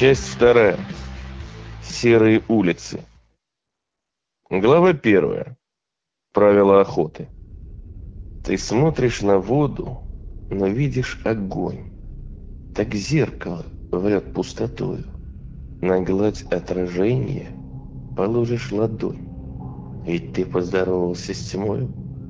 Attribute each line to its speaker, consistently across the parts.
Speaker 1: Часть вторая. Серые улицы. Глава первая. Правила охоты. Ты смотришь на воду, но видишь огонь. Так зеркало врет пустотою. На гладь отражения положишь ладонь. Ведь ты поздоровался с тьмою.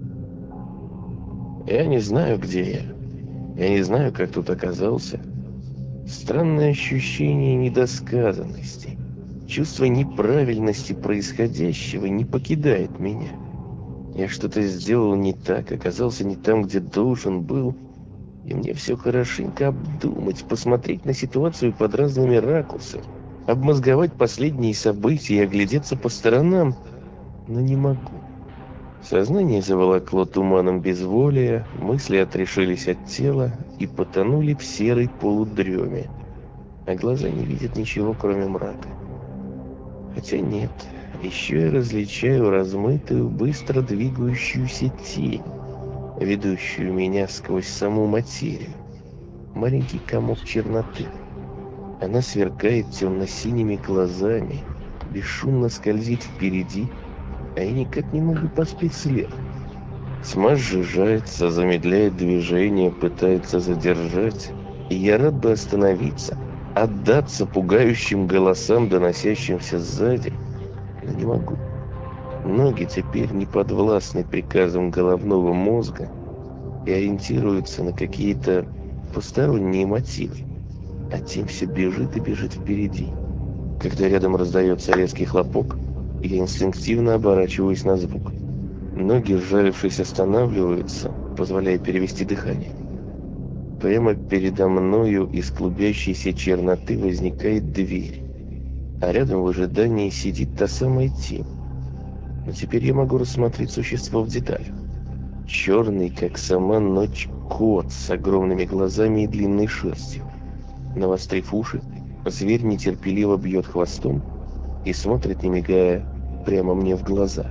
Speaker 1: Я не знаю, где я. Я не знаю, как тут оказался. Странное ощущение недосказанности. Чувство неправильности происходящего не покидает меня. Я что-то сделал не так, оказался не там, где должен был. И мне все хорошенько обдумать, посмотреть на ситуацию под разными ракурсами, обмозговать последние события и оглядеться по сторонам, но не могу. Сознание заволокло туманом безволия, мысли отрешились от тела и потонули в серой полудреме, а глаза не видят ничего, кроме мрака. Хотя нет, еще я различаю размытую, быстро двигающуюся тень, ведущую меня сквозь саму материю. Маленький комок черноты. Она сверкает темно-синими глазами, бесшумно скользит впереди, а я никак не могу поспеть следом. Тьма сжижается, замедляет движение, пытается задержать, и я рад бы остановиться, отдаться пугающим голосам, доносящимся сзади, но не могу. Ноги теперь не подвластны приказам головного мозга и ориентируются на какие-то посторонние мотивы, а тень все бежит и бежит впереди. Когда рядом раздается резкий хлопок, я инстинктивно оборачиваюсь на звук. Ноги, сжалившись, останавливаются, позволяя перевести дыхание. Прямо передо мною из клубящейся черноты возникает дверь, а рядом в ожидании сидит та самая тень. Но теперь я могу рассмотреть существо в деталях. Черный, как сама ночь, кот с огромными глазами и длинной шерстью. Навострив уши, зверь нетерпеливо бьет хвостом и смотрит, не мигая, прямо мне в глаза.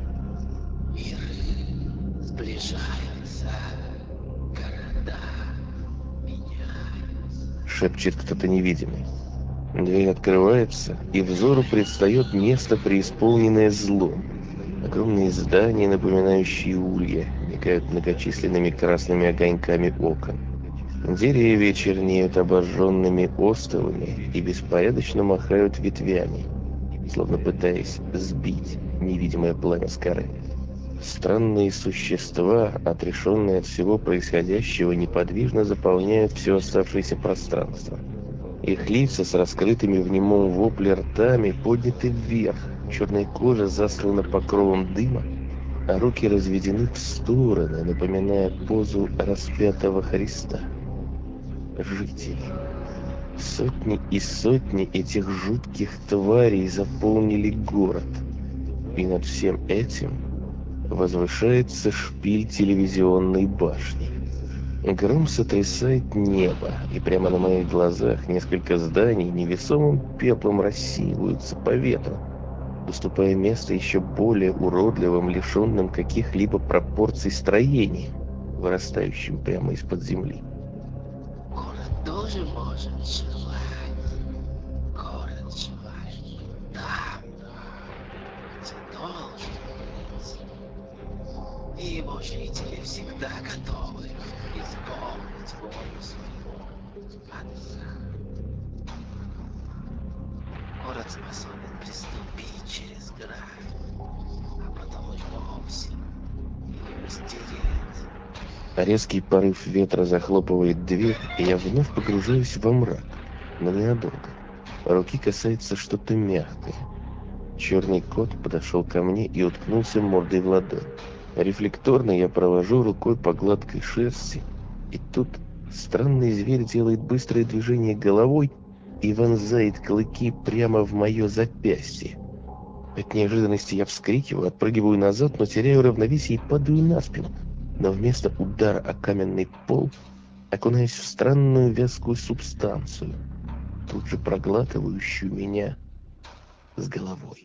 Speaker 2: Миры сближаются, города меняются.
Speaker 1: Шепчет кто-то невидимый. Дверь открывается, и взору предстает место, преисполненное злом. Огромные здания, напоминающие улья, мигают многочисленными красными огоньками окон. Деревья чернеют обожженными остовами и беспорядочно махают ветвями, словно пытаясь сбить невидимое пламя с коры. Странные существа, отрешенные от всего происходящего, неподвижно заполняют все оставшееся пространство. Их лица с раскрытыми в немом вопле ртами подняты вверх, черная кожа заслана покровом дыма, а руки разведены в стороны, напоминая позу распятого Христа. Жители. Сотни и сотни этих жутких тварей заполнили город. И над всем этим возвышается шпиль телевизионной башни. Гром сотрясает небо, и прямо на моих глазах несколько зданий невесомым пеплом рассеиваются по ветру, уступая место еще более уродливым, лишенным каких-либо пропорций строениям, вырастающим прямо из-под земли.
Speaker 2: Город тоже может желать. Город желает там, где должен быть. И его жители всегда готовы исполнить волю своего отца. Город способен приступить через грань, а потом и вовсе ее стереть.
Speaker 1: Резкий порыв ветра захлопывает дверь, и я вновь погружаюсь во мрак, но ненадолго. Руки касается что-то мягкое. Черный кот подошел ко мне и уткнулся мордой в ладонь. Рефлекторно я провожу рукой по гладкой шерсти, и тут странный зверь делает быстрое движение головой и вонзает клыки прямо в мое запястье. От неожиданности я вскрикиваю, отпрыгиваю назад, но теряю равновесие и падаю на спину. Но вместо удара о каменный пол окунаюсь в странную вязкую субстанцию, тут же проглатывающую меня с головой.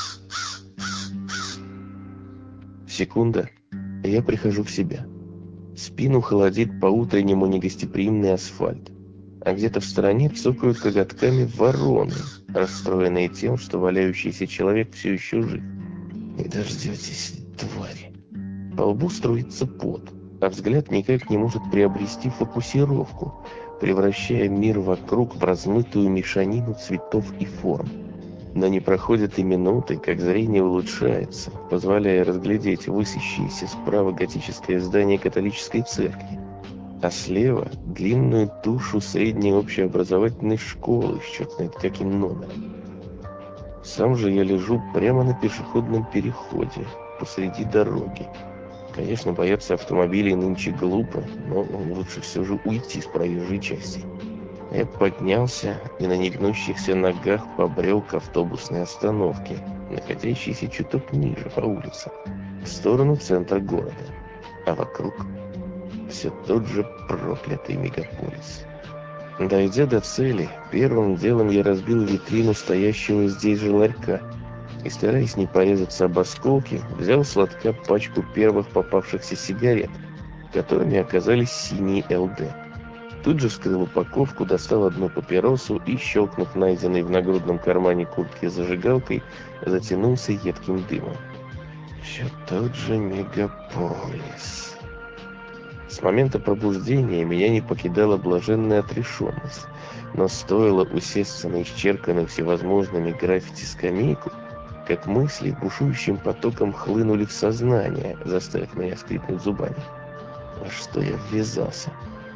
Speaker 1: Секунда, и я прихожу в себя. Спину холодит по-утреннему негостеприимный асфальт. А где-то в стороне цокают коготками вороны, расстроенные тем, что валяющийся человек все еще жив. Не дождетесь, твари. По лбу струится пот, а взгляд никак не может приобрести фокусировку, превращая мир вокруг в размытую мешанину цветов и форм. Но не проходит и минуты, как зрение улучшается, позволяя разглядеть высящееся справа готическое здание католической церкви, а слева длинную тушу средней общеобразовательной школы с черт знает каким номером. Сам же я лежу прямо на пешеходном переходе посреди дороги. Конечно, бояться автомобилей нынче глупо, но лучше все же уйти с проезжей части. Я поднялся и на негнущихся ногах побрел к автобусной остановке, находящейся чуток ниже по улице, в сторону центра города. А вокруг все тот же проклятый мегаполис. Дойдя до цели, первым делом я разбил витрину стоящего здесь же ларька и, стараясь не порезаться об осколки, взял с лотка пачку первых попавшихся сигарет, которыми оказались синие ЛД. Тут же вскрыл упаковку, достал одну папиросу и, щелкнув найденной в нагрудном кармане куртки зажигалкой, затянулся едким дымом. Все тот же мегаполис. С момента пробуждения меня не покидала блаженная отрешенность, но стоило усесться на исчерканную всевозможными граффити скамейку, как мысли бушующим потоком хлынули в сознание, заставив меня скрипнуть зубами. Во что я ввязался?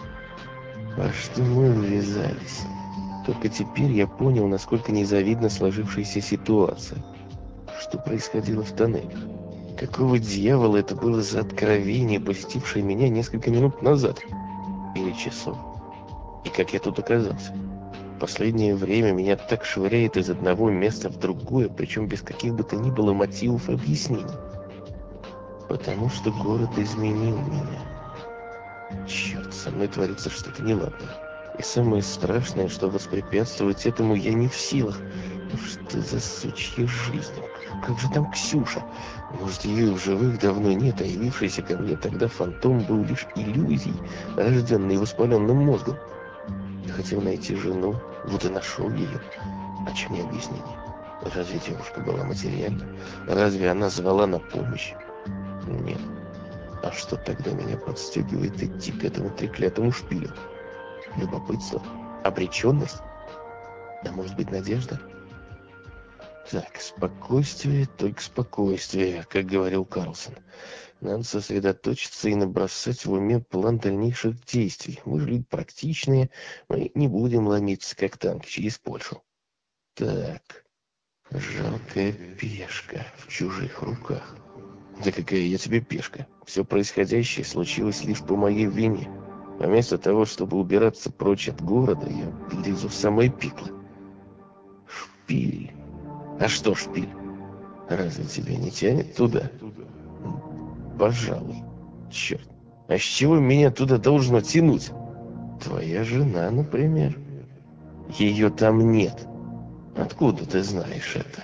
Speaker 1: Во что мы ввязались? Только теперь я понял, насколько незавидна сложившаяся ситуация. Что происходило в тоннелях? Какого дьявола это было за откровение, посетившее меня несколько минут назад? Или часов? И как я тут оказался? В последнее время меня так швыряет из одного места в другое, причем без каких бы то ни было мотивов и объяснений. Потому что город изменил меня. Черт, со мной творится что-то неладное. И самое страшное, что воспрепятствовать этому я не в силах. Ну что за сучья жизнь? Как же там Ксюша? Может, ее и в живых давно нет, а явившийся ко мне тогда фантом был лишь иллюзией, рожденной воспаленным мозгом. Я хотел найти жену, вот и нашел ее. А чем мне объяснение? Разве девушка была материальна? Разве она звала на помощь? Нет. А что тогда меня подстегивает идти к этому треклятому шпилю? Любопытство? Обреченность? А может быть, надежда? Так, спокойствие, только спокойствие, как говорил Карлсон. Надо сосредоточиться и набросать в уме план дальнейших действий. Мы же люди практичные, мы не будем ломиться, как танк, через Польшу. Так, жалкая пешка в чужих руках. Да какая я тебе пешка? Все происходящее случилось лишь по моей вине. Вместо того, чтобы убираться прочь от города, я лезу в самое пекло. Шпиль. А что шпиль? Разве тебя не тянет туда? Пожалуй. Черт. А с чего меня туда должно тянуть? Твоя жена, например. Ее там нет. Откуда ты знаешь это?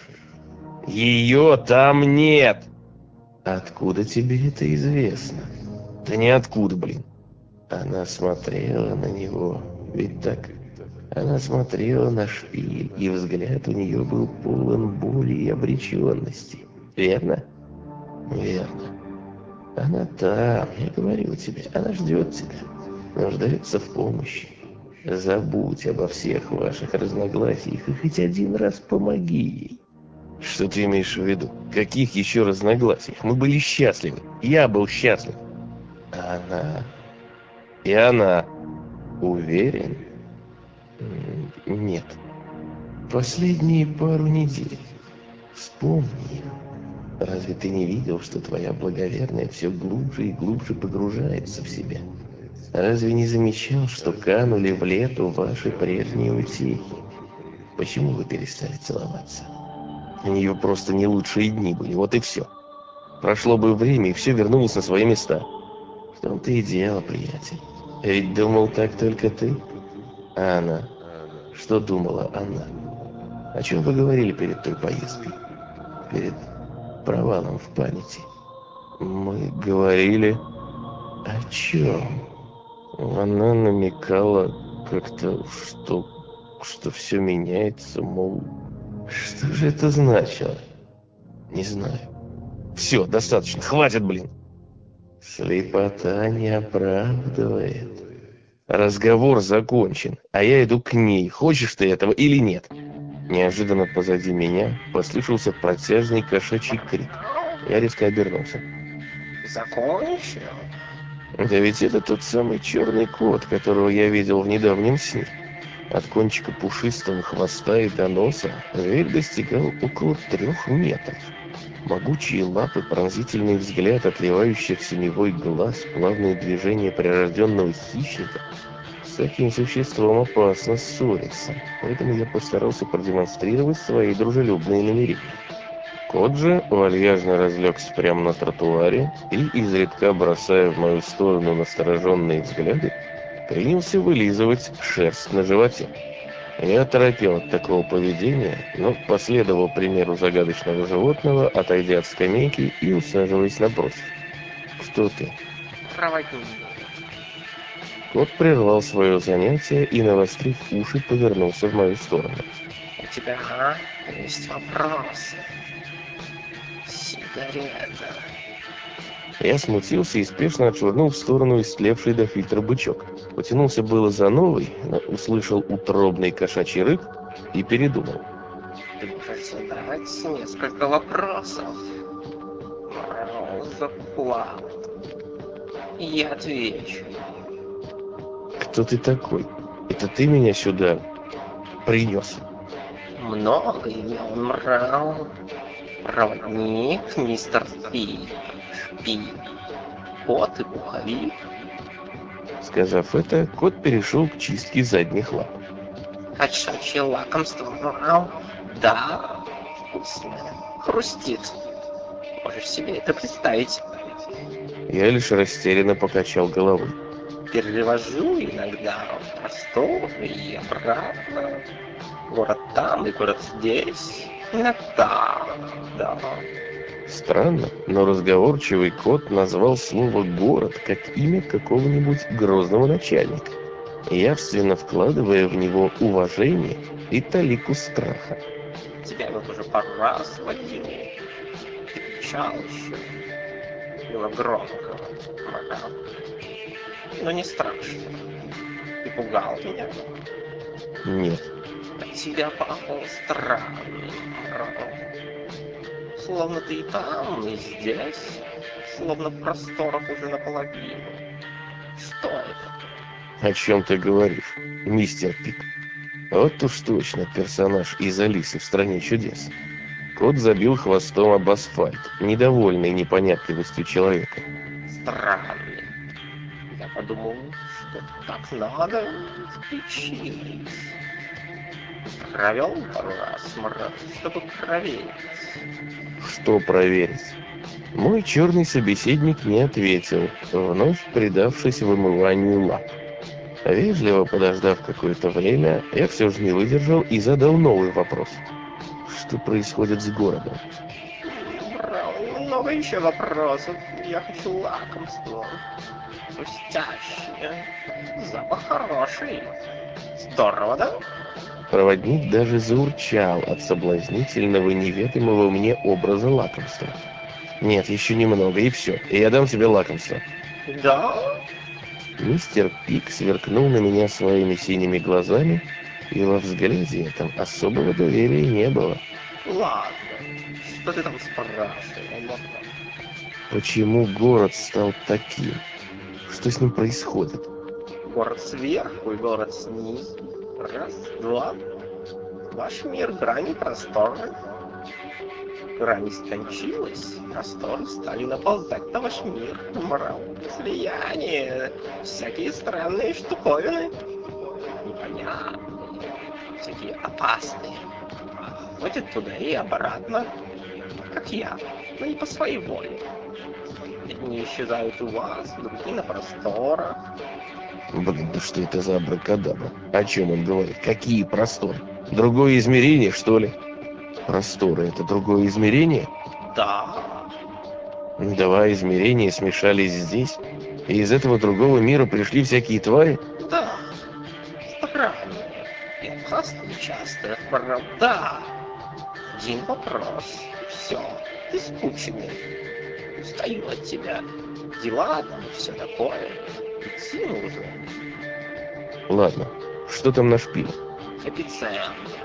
Speaker 1: Ее там нет! Откуда тебе это известно? Да ниоткуда, блин. Она смотрела на него, ведь так? Она смотрела на шпиль, и взгляд у нее был полон боли и обреченности. Верно? Верно. Она там, я говорю тебе, она ждет тебя, нуждается в помощи. Забудь обо всех ваших разногласиях и хоть один раз помоги ей. Что ты имеешь в виду? Каких еще разногласиях? Мы были счастливы. Я был счастлив. А она... И она... Уверен? Нет. Последние пару недель. Вспомни. Разве ты не видел, что твоя благоверная все глубже и глубже погружается в себя? Разве не замечал, что канули в лету ваши прежние утехи? Почему вы перестали целоваться? У нее просто не лучшие дни были, вот и все. Прошло бы время, и все вернулось на свои места. В том-то и дело, приятель. Ведь думал так только ты. А она? Что думала она? О чем вы говорили перед той поездкой? Перед провалом в памяти? Мы говорили... О чем? Она намекала как-то, что все меняется, мол... Что же это значило? Не знаю. Все, достаточно, хватит, блин. Слепота не оправдывает. Разговор закончен, а я иду к ней. Хочешь ты этого или нет? Неожиданно позади меня послышался протяжный кошачий крик. Я резко обернулся.
Speaker 2: Закончил?
Speaker 1: Да ведь это тот самый черный кот, которого я видел в недавнем сне. От кончика пушистого хвоста и до носа зверь достигал около 3 метров. Могучие лапы, пронзительный взгляд отливающих синевой глаз, плавные движения прирожденного хищника. С таким существом опасно ссориться, поэтому я постарался продемонстрировать свои дружелюбные намерения. Кот же вальяжно разлегся прямо на тротуаре и, изредка бросая в мою сторону настороженные взгляды, принялся вылизывать шерсть на животе. Я оторопел от такого поведения, но последовал примеру загадочного животного, отойдя от скамейки и усаживаясь напротив. «Кто ты?»
Speaker 2: Проводник.
Speaker 1: Кот прервал свое занятие и, навострив уши, повернулся в мою сторону.
Speaker 2: У тебя есть вопросы? Сигарета.
Speaker 1: Я смутился и спешно отшвырнул в сторону истлевший до фильтра бычок. Потянулся было за новый, но услышал утробный кошачий рык и передумал.
Speaker 2: Ты можешь задать несколько вопросов. За плату. Я отвечу.
Speaker 1: «Кто ты такой? Это ты меня сюда принес?»
Speaker 2: Много имен брал. Проводник, мистер Пи. Кот и пуховик.
Speaker 1: Сказав это, кот перешел к чистке задних лап.
Speaker 2: Кошачье лакомство брал. Да, вкусное. Хрустит. Можешь себе это представить.
Speaker 1: Я лишь растерянно покачал головой.
Speaker 2: Перевожу иногда в простор и обратно. Город там и город здесь. Иногда, да.
Speaker 1: Странно, но разговорчивый кот назвал слово «город» как имя какого-нибудь грозного начальника, явственно вкладывая в него уважение и талику страха.
Speaker 2: Тебя вот уже пару раз водил. Ты кричал еще. Было громко. Но не страшно. Ты пугал меня.
Speaker 1: Нет,
Speaker 2: От тебя пахло странным. Словно ты и там, и здесь. Словно в просторах уже наполовину. Что это?
Speaker 1: о чем ты говоришь, мистер Пик? Вот уж точно персонаж из «Алисы в стране чудес». Кот забил хвостом об асфальт, недовольный непонятливостью человека.
Speaker 2: Странный. Я подумал, что так надо включить. Провел пару раз, чтобы проверить.
Speaker 1: Что проверить? Мой черный собеседник не ответил, вновь предавшись вымыванию лап. Вежливо подождав какое-то время, я все же не выдержал и задал новый вопрос. Что происходит с городом?
Speaker 2: Брал много еще вопросов. Я хочу лакомство. Хрустящее. Запах хороший. Здорово, да?
Speaker 1: Проводник даже заурчал от соблазнительного неведомого мне образа лакомства. Нет, еще немного, и все. И я дам тебе лакомство.
Speaker 2: Да?
Speaker 1: Мистер Пик сверкнул на меня своими синими глазами, и во взгляде этом особого доверия не было.
Speaker 2: Ладно. Что ты там спрашивал?
Speaker 1: Почему город стал таким? Что с ним происходит?
Speaker 2: Город сверху и город снизу. Раз, два. Ваш мир грани просторы. Грань истончилась, просторы стали наползать на ваш мир. Мрал, слияние, всякие странные штуковины. Непонятные, всякие опасные. Ходят туда и обратно, как я, но не по своей воле. Одни исчезают у вас, другие на просторах.
Speaker 1: Блин, да что это за абракадабра? О чем он говорит? Какие просторы? Другое измерение, что ли? Просторы — это другое измерение?
Speaker 2: Да.
Speaker 1: Два измерения смешались здесь? И из этого другого мира пришли всякие твари?
Speaker 2: Да, странные и опасные часто. Да, один вопрос, и все. Ты скучный. Устаю от тебя. Дела там и все такое. Идти нужно.
Speaker 1: Ладно, что там на шпиле?
Speaker 2: Эпицентр.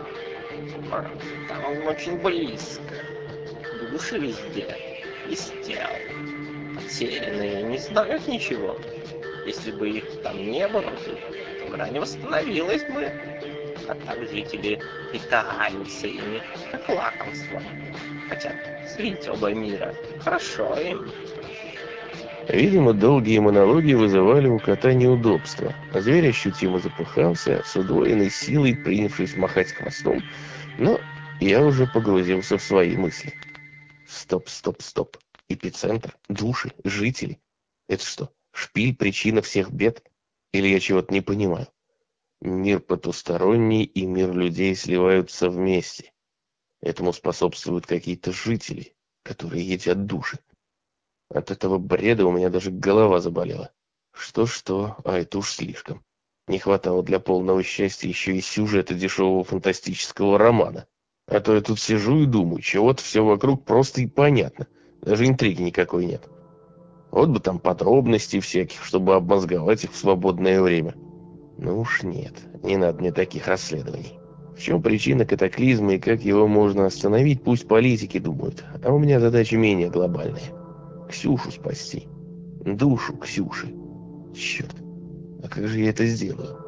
Speaker 2: Там он очень близко. Души везде. Из тел. Потерянные, не знают ничего. Если бы их там не было, то игра не восстановилась бы. А так жители питаются ими, как лакомство. Хотят слить оба мира. Хорошо им.
Speaker 1: Видимо, долгие монологи вызывали у кота неудобства. А зверь ощутимо запыхался, с удвоенной силой принявшись махать хвостом, но я уже погрузился в свои мысли. Стоп, стоп, стоп. Эпицентр, души, жители. Это что, шпиль причина всех бед? Или я чего-то не понимаю? Мир потусторонний и мир людей сливаются вместе. Этому способствуют какие-то жители, которые едят души. От этого бреда у меня даже голова заболела. Что-что, а это уж слишком. Не хватало для полного счастья еще и сюжета дешевого фантастического романа. А то я тут сижу и думаю, чего-то все вокруг просто и понятно. Даже интриги никакой нет. Вот бы там подробностей всяких, чтобы обмозговать их в свободное время. Ну уж нет, не надо мне таких расследований. В чем причина катаклизма и как его можно остановить, пусть политики думают. А у меня задача менее глобальная. Ксюшу спасти. Душу Ксюши. Черт, а как же я это сделаю?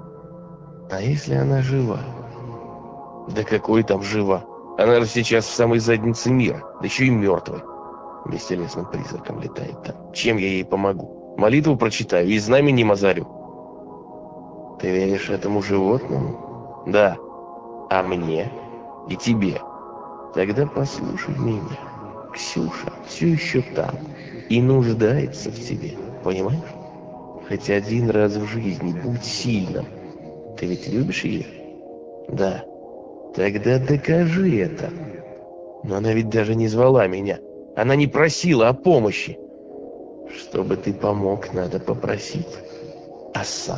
Speaker 1: А если она жива? Да какой там жива? Она же сейчас в самой заднице мира, да еще и мертвая. Бестелесным призраком летает там. Чем я ей помогу? Молитву прочитаю и знамени мазарю. Ты веришь этому животному? Да. А мне? И тебе? Тогда послушай меня. Ксюша все еще там и нуждается в тебе, понимаешь? Хоть один раз в жизни будь сильным. Ты ведь любишь ее? Да. Тогда докажи это. Но она ведь даже не звала меня. Она не просила о помощи. Чтобы ты помог, надо попросить. А сам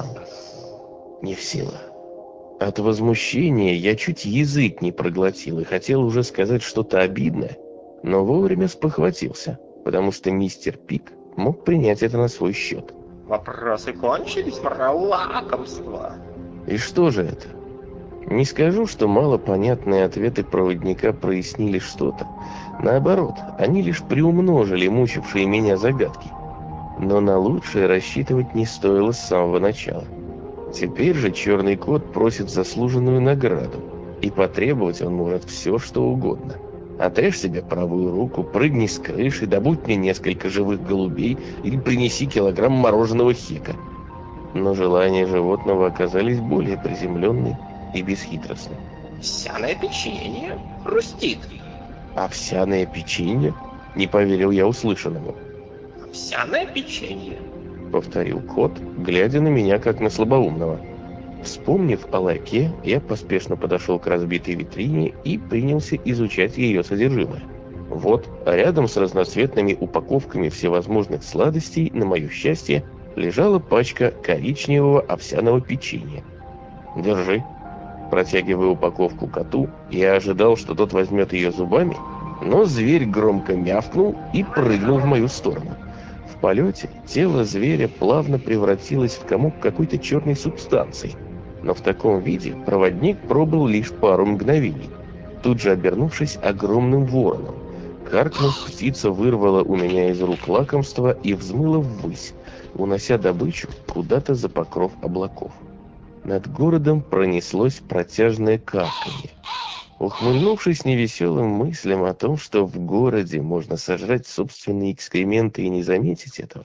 Speaker 1: не в силах. От возмущения я чуть язык не проглотил и хотел уже сказать что-то обидное, но вовремя спохватился, потому что мистер Пик мог принять это на свой счет.
Speaker 2: Вопросы кончились, про лакомство.
Speaker 1: И что же это? Не скажу, что малопонятные ответы проводника прояснили что-то. Наоборот, они лишь приумножили мучившие меня загадки. Но на лучшее рассчитывать не стоило с самого начала. Теперь же черный кот просит заслуженную награду, и потребовать он может все, что угодно. Отрежь себе правую руку, прыгни с крыши, добудь мне несколько живых голубей или принеси килограмм мороженого хека. Но желания животного оказались более приземленны и бесхитростны.
Speaker 2: Овсяное печенье хрустит.
Speaker 1: Овсяное печенье? Не поверил я услышанному.
Speaker 2: Овсяное печенье.
Speaker 1: Повторил кот, глядя на меня как на слабоумного. Вспомнив о ларьке, я поспешно подошел к разбитой витрине и принялся изучать ее содержимое. Вот, а рядом с разноцветными упаковками всевозможных сладостей, на мое счастье, лежала пачка коричневого овсяного печенья. «Держи». Протягивая упаковку коту, я ожидал, что тот возьмет ее зубами, но зверь громко мявкнул и прыгнул в мою сторону. В полете тело зверя плавно превратилось в комок какой-то черной субстанции, но в таком виде проводник пробыл лишь пару мгновений, тут же обернувшись огромным вороном. Каркнув, птица вырвала у меня из рук лакомство и взмыла ввысь, унося добычу куда-то за покров облаков. Над городом пронеслось протяжное карканье. Ухмыльнувшись невеселым мыслям о том, что в городе можно сожрать собственные экскременты и не заметить этого,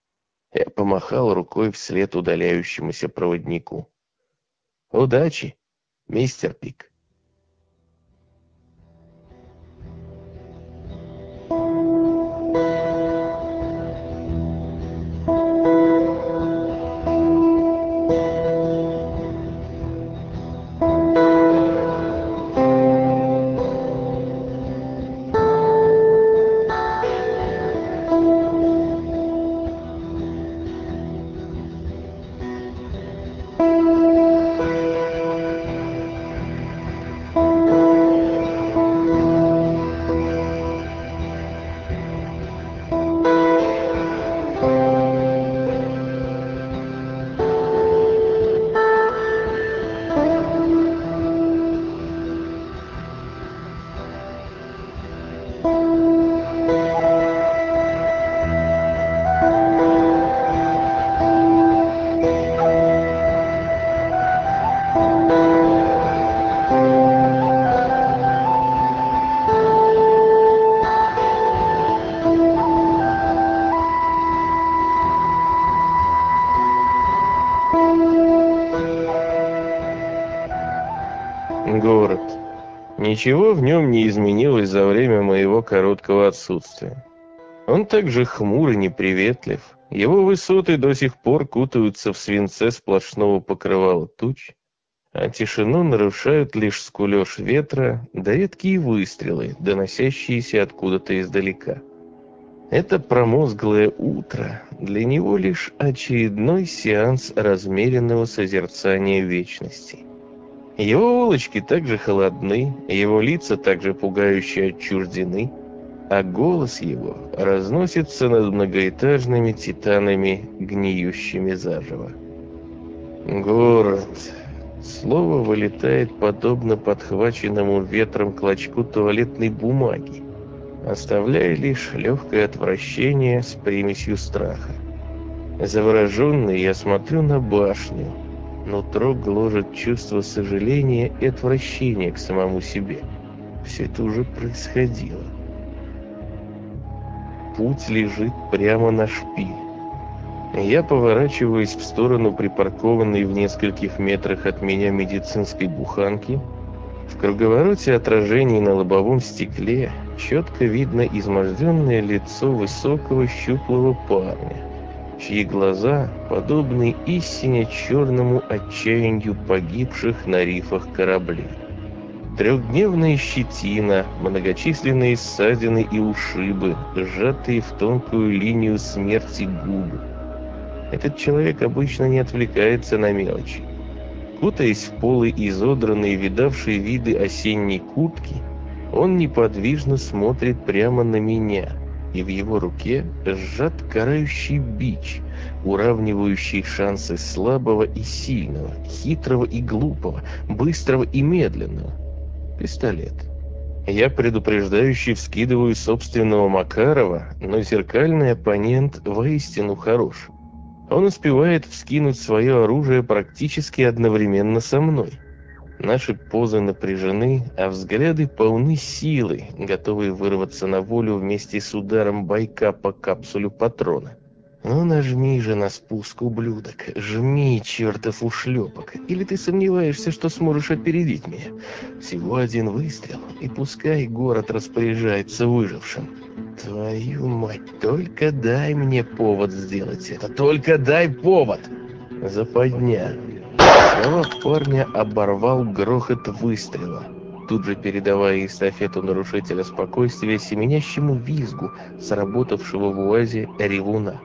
Speaker 1: я помахал рукой вслед удаляющемуся проводнику. Удачи, мистер Пик. Город. Ничего в нем не изменилось за время моего короткого отсутствия. Он также хмур и неприветлив. Его высоты до сих пор кутаются в свинце сплошного покрывала туч, а тишину нарушают лишь скулёж ветра да редкие выстрелы, доносящиеся откуда-то издалека. Это промозглое утро для него лишь очередной сеанс размеренного созерцания вечности. Его улочки также холодны, его лица также пугающе отчуждены, а голос его разносится над многоэтажными титанами, гниющими заживо. Город. Слово вылетает подобно подхваченному ветром клочку туалетной бумаги, оставляя лишь легкое отвращение с примесью страха. Завороженный я смотрю на башню. Нутро гложет чувство сожаления и отвращения к самому себе. Все это уже происходило. Путь лежит прямо на шпиль. Я поворачиваюсь в сторону припаркованной в нескольких метрах от меня медицинской буханки. В круговороте отражений на лобовом стекле четко видно изможденное лицо высокого щуплого парня, чьи глаза подобны истине черному отчаянию погибших на рифах кораблей. Трехдневная щетина, многочисленные ссадины и ушибы, сжатые в тонкую линию смерти губы. Этот человек обычно не отвлекается на мелочи. Кутаясь в полы изодранные, видавшие виды осенней куртки, он неподвижно смотрит прямо на меня, и в его руке сжат карающий бич, уравнивающий шансы слабого и сильного, хитрого и глупого, быстрого и медленного. Пистолет. Я предупреждающе вскидываю собственного Макарова, но зеркальный оппонент воистину хорош. Он успевает вскинуть свое оружие практически одновременно со мной. Наши позы напряжены, а взгляды полны силы, готовые вырваться на волю вместе с ударом байка по капсулю патрона. Ну нажми же на спуск, ублюдок, жми, чертов ушлепок, или ты сомневаешься, что сможешь опередить меня? Всего один выстрел, и пускай город распоряжается выжившим. Твою мать, только дай мне повод сделать это, только дай повод! Западня. Слова парня оборвал грохот выстрела, тут же передавая эстафету нарушителя спокойствия семенящему визгу сработавшего в УАЗе ревуна.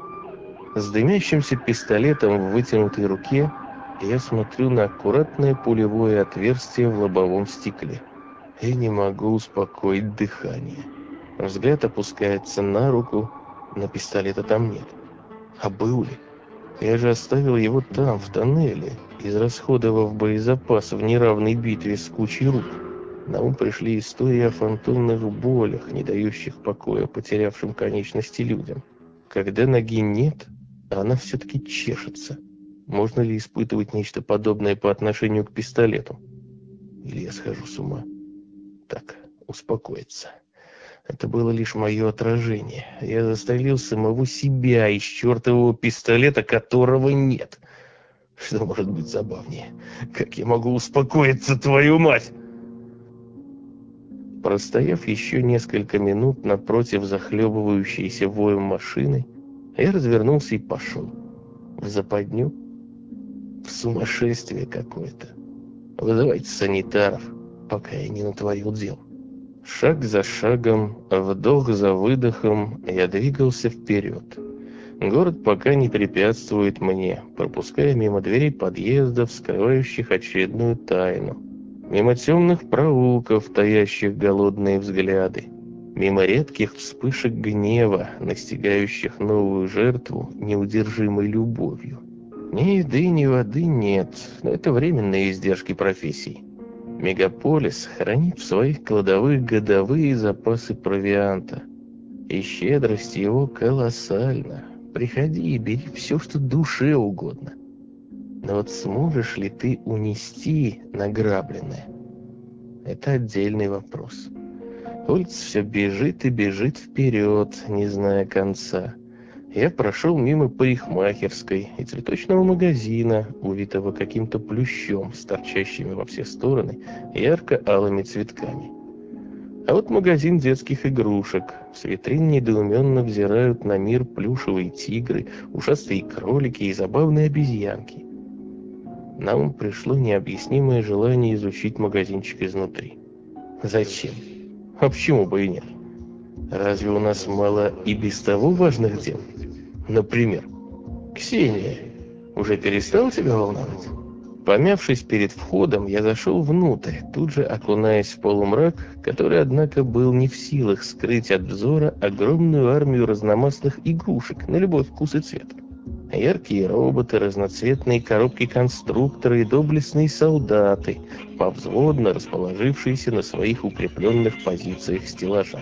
Speaker 1: С дымящимся пистолетом в вытянутой руке я смотрю на аккуратное пулевое отверстие в лобовом стекле и не могу успокоить дыхание. Взгляд опускается на руку, но пистолета там нет. А был ли? Я же оставил его там, в тоннеле, израсходовав боезапас в неравной битве с кучей рук. На ум пришли истории о фантомных болях, не дающих покоя потерявшим конечности людям. Когда ноги нет, она все-таки чешется. Можно ли испытывать нечто подобное по отношению к пистолету? Или я схожу с ума? Так, успокоиться. Это было лишь мое отражение. Я застрелил самого себя из чертового пистолета, которого нет. Что может быть забавнее? Как я могу успокоиться, твою мать? Простояв еще несколько минут напротив захлебывающейся воем машины, я развернулся и пошел. В западню? В сумасшествие какое-то. Вызывайте санитаров, пока я не натворил дел. Шаг за шагом, вдох за выдохом я двигался вперед. Город пока не препятствует мне, пропуская мимо дверей подъездов, скрывающих очередную тайну. Мимо темных проулков, таящих голодные взгляды. Мимо редких вспышек гнева, настигающих новую жертву неудержимой любовью. Ни еды, ни воды нет, но это временные издержки профессий. Мегаполис хранит в своих кладовых годовые запасы провианта. И щедрость его колоссальна. Приходи и бери все, что душе угодно. Но вот сможешь ли ты унести награбленное? Это отдельный вопрос. Улица все бежит и бежит вперед, не зная конца. Я прошел мимо парикмахерской и цветочного магазина, увитого каким-то плющом с торчащими во все стороны ярко-алыми цветками. А вот магазин детских игрушек. С витрин недоуменно взирают на мир плюшевые тигры, ушастые кролики и забавные обезьянки. На ум пришло необъяснимое желание изучить магазинчик изнутри. Зачем? А почему бы и нет? Разве у нас мало и без того важных дел? Например, Ксения уже перестала тебя волновать? Помявшись перед входом, я зашел внутрь, тут же окунаясь в полумрак, который, однако, был не в силах скрыть от взора огромную армию разномастных игрушек на любой вкус и цвет. Яркие роботы, разноцветные коробки-конструкторы и доблестные солдаты, повзводно расположившиеся на своих укрепленных позициях-стеллажах.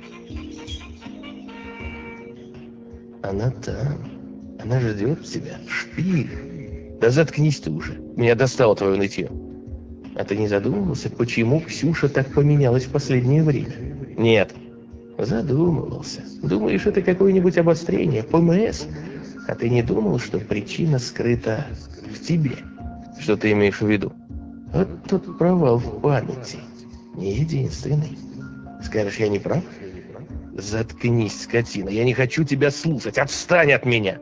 Speaker 1: Она там. Она ждет тебя. Шпиль. Да заткнись ты уже. Меня достало твое нытье. А ты не задумывался, почему Ксюша так поменялась в последнее время? Нет. Задумывался. Думаешь, это какое-нибудь обострение, ПМС? А ты не думал, что причина скрыта в тебе? Что ты имеешь в виду? Вот тут провал в памяти. Не единственный. Скажешь, я не прав? Заткнись, скотина, я не хочу тебя слушать, отстань от меня!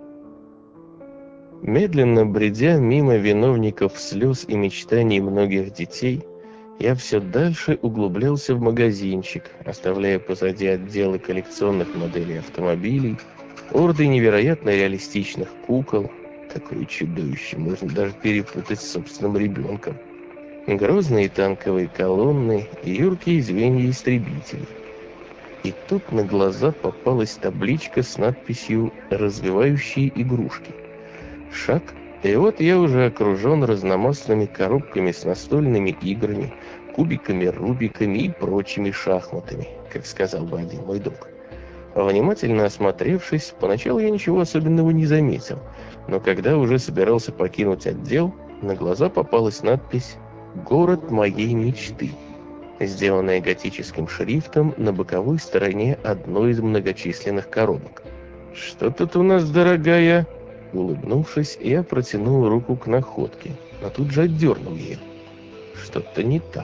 Speaker 1: Медленно бредя мимо виновников слез и мечтаний многих детей, я все дальше углублялся в магазинчик, оставляя позади отделы коллекционных моделей автомобилей, орды невероятно реалистичных кукол, такое чудовище можно даже перепутать с собственным ребенком, грозные танковые колонны и юркие звенья истребителей. И тут на глаза попалась табличка с надписью «Развивающие игрушки». Шаг, и вот я уже окружен разномастными коробками с настольными играми, кубиками, рубиками и прочими шахматами, как сказал бы один мой друг. Внимательно осмотревшись, поначалу я ничего особенного не заметил, но когда уже собирался покинуть отдел, на глаза попалась надпись «Город моей мечты», сделанная готическим шрифтом на боковой стороне одной из многочисленных коробок. «Что тут у нас, дорогая?» Улыбнувшись, я протянул руку к находке, но тут же отдернул ее. Что-то не так.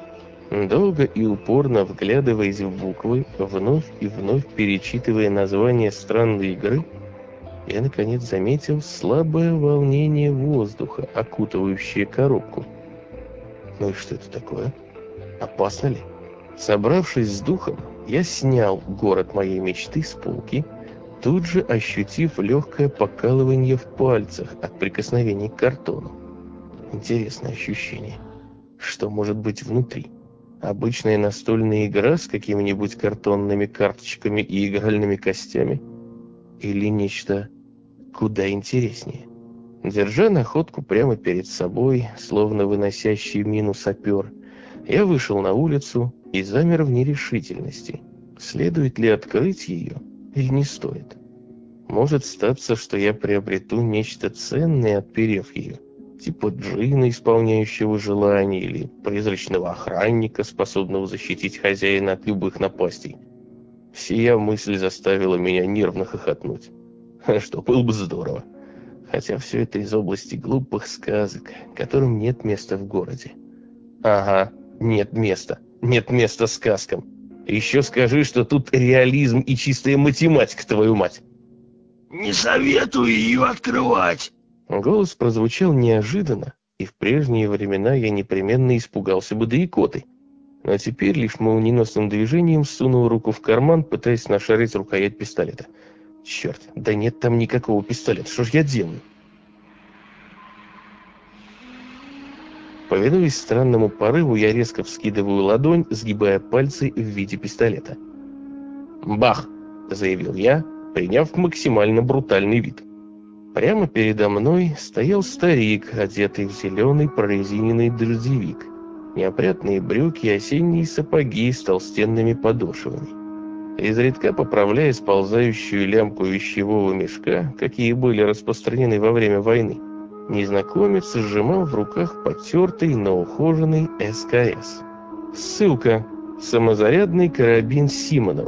Speaker 1: Долго и упорно вглядываясь в буквы, вновь и вновь перечитывая название странной игры, я наконец заметил слабое волнение воздуха, окутывающее коробку. Ну и что это такое? Опасно ли? Собравшись с духом, я снял город моей мечты с полки, тут же ощутив легкое покалывание в пальцах от прикосновения к картону. Интересное ощущение. Что может быть внутри? Обычная настольная игра с какими-нибудь картонными карточками и игральными костями? Или нечто куда интереснее? Держа находку прямо перед собой, словно выносящий мину сапер, я вышел на улицу и замер в нерешительности. Следует ли открыть ее или не стоит? Может статься, что я приобрету нечто ценное, отперев ее, типа джина, исполняющего желания, или призрачного охранника, способного защитить хозяина от любых напастей. Сия мысль заставила меня нервно хохотнуть. Что было бы здорово. Хотя все это из области глупых сказок, которым нет места в городе. Ага, нет места. Нет места сказкам. Еще скажи, что тут реализм и чистая математика, твою мать.
Speaker 3: «Не советую ее открывать!»
Speaker 1: Голос прозвучал неожиданно, и в прежние времена я непременно испугался бы до икоты. Но теперь лишь молниеносным движением сунул руку в карман, пытаясь нашарить рукоять пистолета. Черт, да нет там никакого пистолета, что ж я делаю? Повинуясь странному порыву, я резко вскидываю ладонь, сгибая пальцы в виде пистолета. «Бах!» — заявил я, приняв максимально брутальный вид. Прямо передо мной стоял старик, одетый в зеленый прорезиненный дождевик, неопрятные брюки и осенние сапоги с толстенными подошвами. Изредка поправляя сползающую лямку вещевого мешка, какие были распространены во время войны, незнакомец сжимал в руках потертый, но ухоженный СКС. Ссылка: самозарядный карабин Симонова.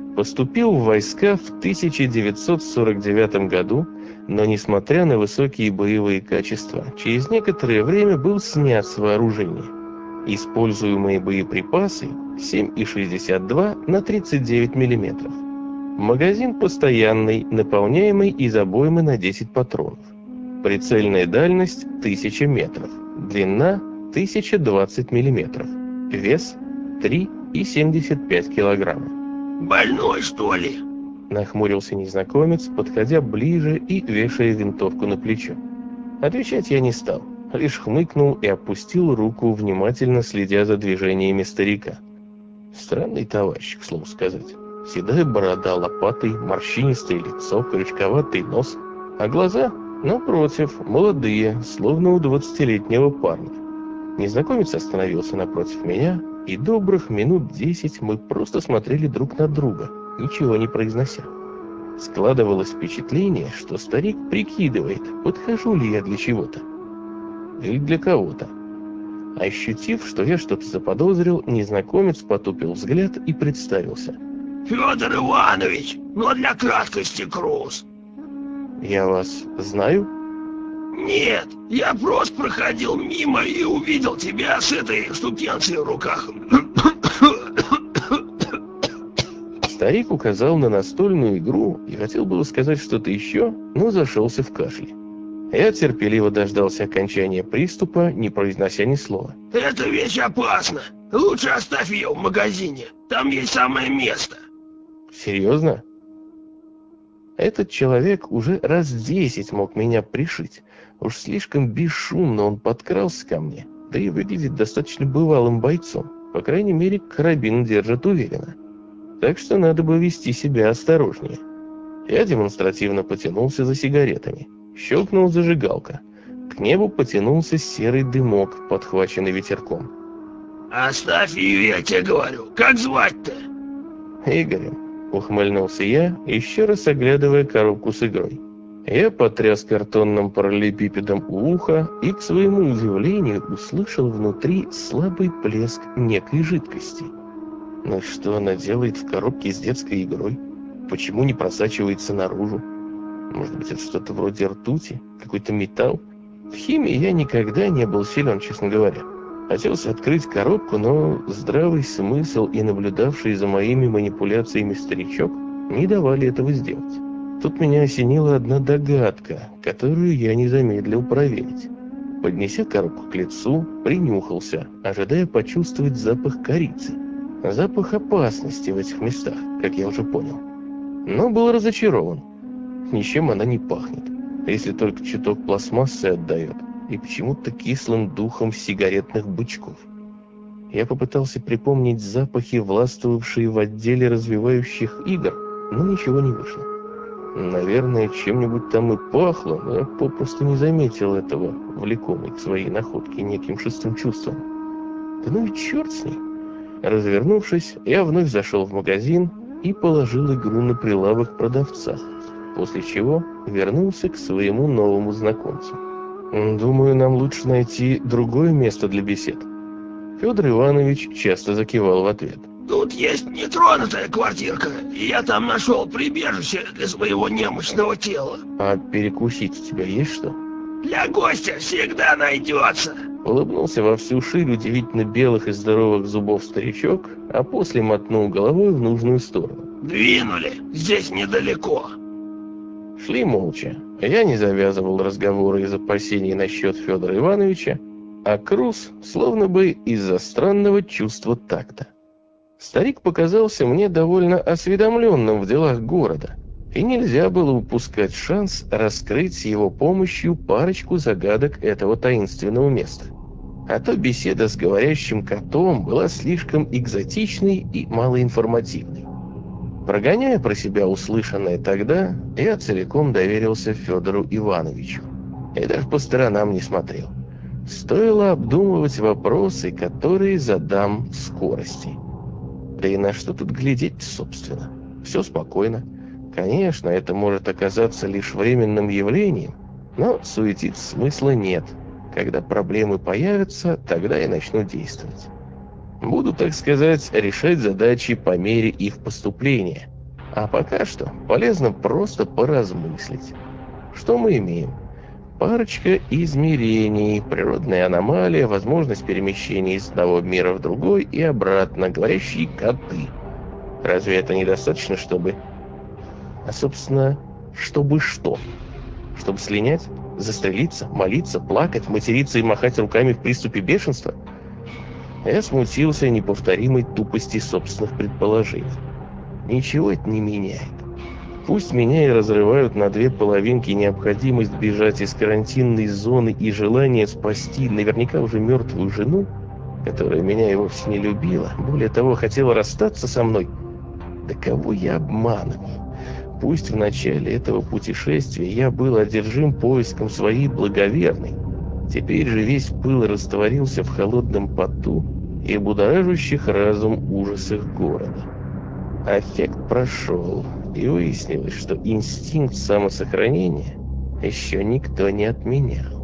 Speaker 1: Поступил в войска в 1949 году, но несмотря на высокие боевые качества, через некоторое время был снят с вооружения. Используемые боеприпасы 7,62 на 39 мм. Магазин постоянный, наполняемый из обоймы на 10 патронов. Прицельная дальность 1000 метров, длина 1020 мм, вес 3,75 килограмма.
Speaker 3: Больной, что ли?
Speaker 1: Нахмурился незнакомец, подходя ближе и вешая винтовку на плечо. Отвечать я не стал, лишь хмыкнул и опустил руку, внимательно следя за движениями старика. Странный товарищ, к слову сказать. Седая борода лопатой, морщинистое лицо, крючковатый нос, а глаза, напротив, молодые, словно у 20-летнего парня. Незнакомец остановился напротив меня, и добрых минут 10 мы просто смотрели друг на друга, ничего не произнося. Складывалось впечатление, что старик прикидывает, подхожу ли я для чего-то. Или для кого-то. Ощутив, что я что-то заподозрил, незнакомец потупил взгляд и представился.
Speaker 3: Федор Иванович, но для краткости Круз.
Speaker 1: Я вас знаю?
Speaker 3: Нет, я просто проходил мимо и увидел тебя с этой штукенцией в руках.
Speaker 1: Старик указал на настольную игру и хотел было сказать что-то еще, но зашелся в кашле. Я терпеливо дождался окончания приступа, не произнося ни слова.
Speaker 3: Эта вещь опасна. Лучше оставь ее в магазине. Там есть самое место.
Speaker 1: Серьезно? Этот человек уже раз 10 мог меня пришить. Уж слишком бесшумно он подкрался ко мне, да и выглядит достаточно бывалым бойцом. По крайней мере, карабин держит уверенно. Так что надо бы вести себя осторожнее. Я демонстративно потянулся за сигаретами. Щелкнула зажигалка. К небу потянулся серый дымок, подхваченный ветерком.
Speaker 3: Оставь ее, я тебе говорю. Как звать-то?
Speaker 1: Игорем. Ухмыльнулся я, еще раз оглядывая коробку с игрой. Я потряс картонным параллелепипедом у уха и, к своему удивлению, услышал внутри слабый плеск некой жидкости. Но что она делает в коробке с детской игрой? Почему не просачивается наружу? Может быть, это что-то вроде ртути? Какой-то металл? В химии я никогда не был силен, честно говоря. Хотелось открыть коробку, но здравый смысл и наблюдавший за моими манипуляциями старичок не давали этого сделать. Тут меня осенила одна догадка, которую я не замедлил проверить. Поднеся коробку к лицу, принюхался, ожидая почувствовать запах корицы. Запах опасности в этих местах, как я уже понял. Но был разочарован. Ничем она не пахнет, если только чуток пластмассы отдает. И почему-то кислым духом сигаретных бычков. Я попытался припомнить запахи, властвовавшие в отделе развивающих игр, но ничего не вышло. Наверное, чем-нибудь там и пахло, но я попросту не заметил этого, влекомый к своей находке неким шестым чувством. Да ну и черт с ней. Развернувшись, я вновь зашел в магазин и положил игру на прилавок продавца, после чего вернулся к своему новому знакомцу. Думаю, нам лучше найти другое место для бесед. Федор Иванович часто закивал в ответ.
Speaker 3: Тут есть нетронутая квартирка, и я там нашел прибежище для своего немощного тела.
Speaker 1: А перекусить у тебя есть что?
Speaker 3: Для гостя всегда найдется.
Speaker 1: Улыбнулся во всю ширь удивительно белых и здоровых зубов старичок, а после мотнул головой в нужную сторону.
Speaker 3: Двинули, здесь недалеко.
Speaker 1: Шли молча. Я не завязывал разговоры из опасений насчет Федора Ивановича, а Круз словно бы из-за странного чувства такта. Старик показался мне довольно осведомленным в делах города, и нельзя было упускать шанс раскрыть с его помощью парочку загадок этого таинственного места. А то беседа с говорящим котом была слишком экзотичной и малоинформативной. Прогоняя про себя услышанное тогда, я целиком доверился Федору Ивановичу и даже по сторонам не смотрел. Стоило обдумывать вопросы, которые задам в скорости. Да и на что тут глядеть, собственно? Все спокойно. Конечно, это может оказаться лишь временным явлением, но суетиться смысла нет. Когда проблемы появятся, тогда я начну действовать. Буду, так сказать, решать задачи по мере их поступления, А пока что полезно просто поразмыслить. Что мы имеем? Парочка измерений, природная аномалия, возможность перемещения из одного мира в другой и обратно, говорящие коты. Разве это недостаточно, чтобы... А, собственно, чтобы что? Чтобы слинять? Застрелиться? Молиться? Плакать? Материться и махать руками в приступе бешенства? Я смутился неповторимой тупости собственных предположений. Ничего это не меняет. Пусть меня и разрывают на две половинки необходимость бежать из карантинной зоны и желание спасти наверняка уже мертвую жену, которая меня и вовсе не любила, более того, хотела расстаться со мной. Да кого я обманываю? Пусть в начале этого путешествия я был одержим поиском своей благоверной, теперь же весь пыл растворился в холодном поту и будоражащих разум ужасах города. Аффект прошел, и выяснилось, что инстинкт самосохранения еще никто не отменял.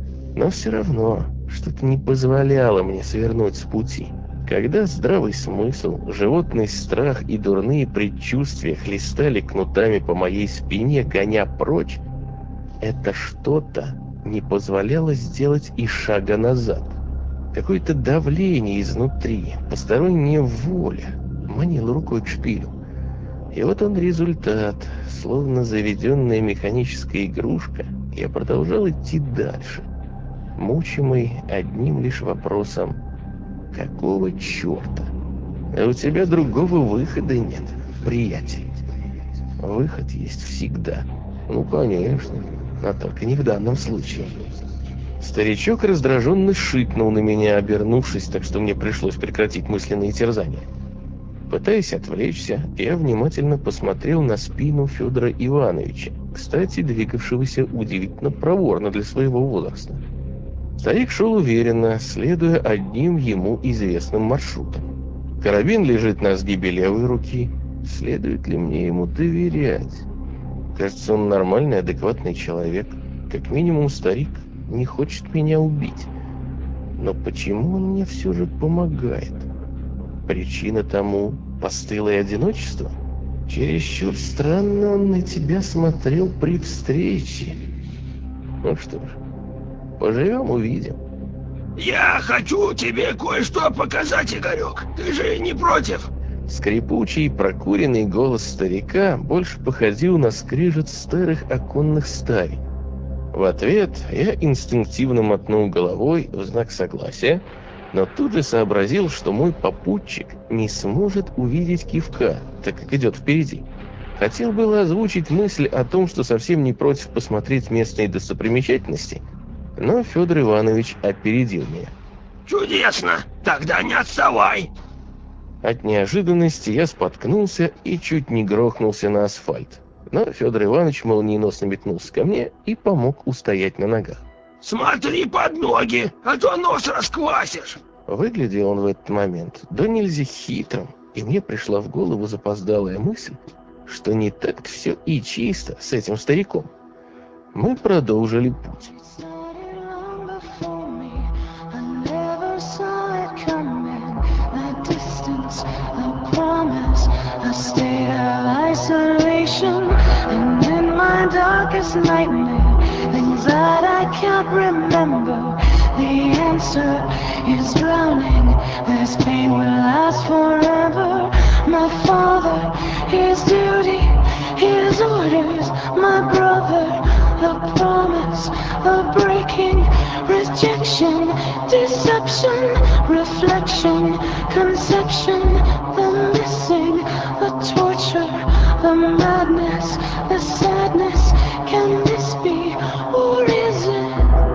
Speaker 1: Но все равно что-то не позволяло мне свернуть с пути. Когда здравый смысл, животный страх и дурные предчувствия хлестали кнутами по моей спине, гоня прочь, это что-то не позволяло сделать и шага назад. Какое-то давление изнутри, посторонняя воля манила рукой к шпилю. И вот он результат. Словно заведенная механическая игрушка, я продолжал идти дальше, мучимый одним лишь вопросом: какого черта? А у тебя другого выхода нет, приятель. Выход есть всегда. Ну, конечно, но только не в данном случае. Старичок раздраженно шикнул на меня, обернувшись, так что мне пришлось прекратить мысленные терзания. Пытаясь отвлечься, я внимательно посмотрел на спину Федора Ивановича, кстати, двигавшегося удивительно проворно для своего возраста. Старик шел уверенно, следуя одним ему известным маршрутам. Карабин лежит на сгибе левой руки. Следует ли мне ему доверять? Кажется, он нормальный, адекватный человек. Как минимум, старик не хочет меня убить. Но почему он мне все же помогает? Причина тому — постылое одиночество? Чересчур странно он на тебя смотрел при встрече. Ну что ж, поживем — увидим.
Speaker 3: Я хочу тебе кое-что показать, Игорек. Ты же не против?
Speaker 1: Скрипучий, прокуренный голос старика больше походил на скрежет старых оконных ставей. В ответ я инстинктивно мотнул головой в знак согласия, но тут же сообразил, что мой попутчик не сможет увидеть кивка, так как идет впереди. Хотел было озвучить мысль о том, что совсем не против посмотреть местные достопримечательности, но Федор Иванович опередил меня.
Speaker 3: Чудесно! Тогда не отставай!
Speaker 1: От неожиданности я споткнулся и чуть не грохнулся на асфальт. Но Федор Иванович молниеносно метнулся ко мне и помог устоять на ногах.
Speaker 3: Смотри под ноги, а то нос расквасишь.
Speaker 1: Выглядел он в этот момент да нельзя хитрым, и мне пришла в голову запоздалая мысль, что не так-то все и чисто с этим стариком. Мы продолжили путь.
Speaker 4: Things that I can't remember. The answer is drowning. This pain will last forever. My father, his duty, his orders. My brother, the promise, the breaking, rejection, deception, reflection, conception, the missing, the torture, the madness, the sadness. Can this be, or is it?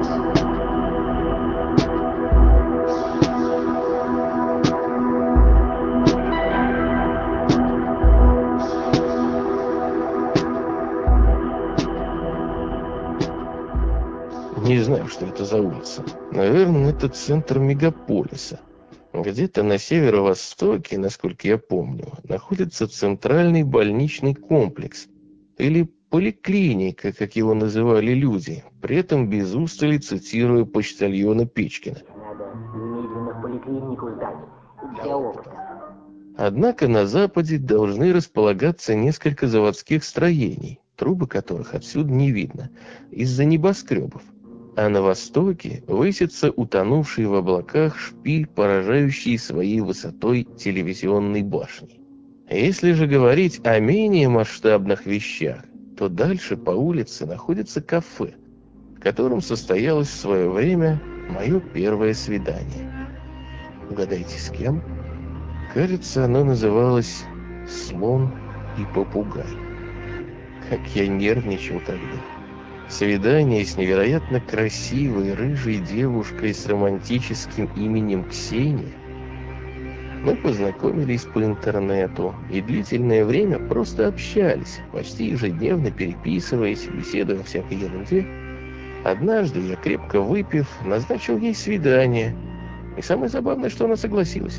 Speaker 1: Не знаю, что это за улица. Наверное, это центр мегаполиса. Где-то на северо-востоке, насколько я помню, находится центральный больничный комплекс. Или поликлиника, как его называли люди, при этом без устали цитируя почтальона Печкина.
Speaker 5: Надо немедленно в поликлинику сдать. Для опыта.
Speaker 1: Однако на западе должны располагаться несколько заводских строений, трубы которых отсюда не видно, из-за небоскребов. А на востоке высится утонувший в облаках шпиль, поражающий своей высотой телевизионной башни. Если же говорить о менее масштабных вещах, то дальше по улице находится кафе, в котором состоялось в свое время мое первое свидание. Угадайте, с кем? Кажется, оно называлось «Слон и попугай». Как я нервничал тогда. Свидание с невероятно красивой рыжей девушкой с романтическим именем Ксения. Мы познакомились по интернету и длительное время просто общались, почти ежедневно переписываясь, беседуя о всякой ерунде. Однажды я, крепко выпив, назначил ей свидание, и самое забавное, что она согласилась.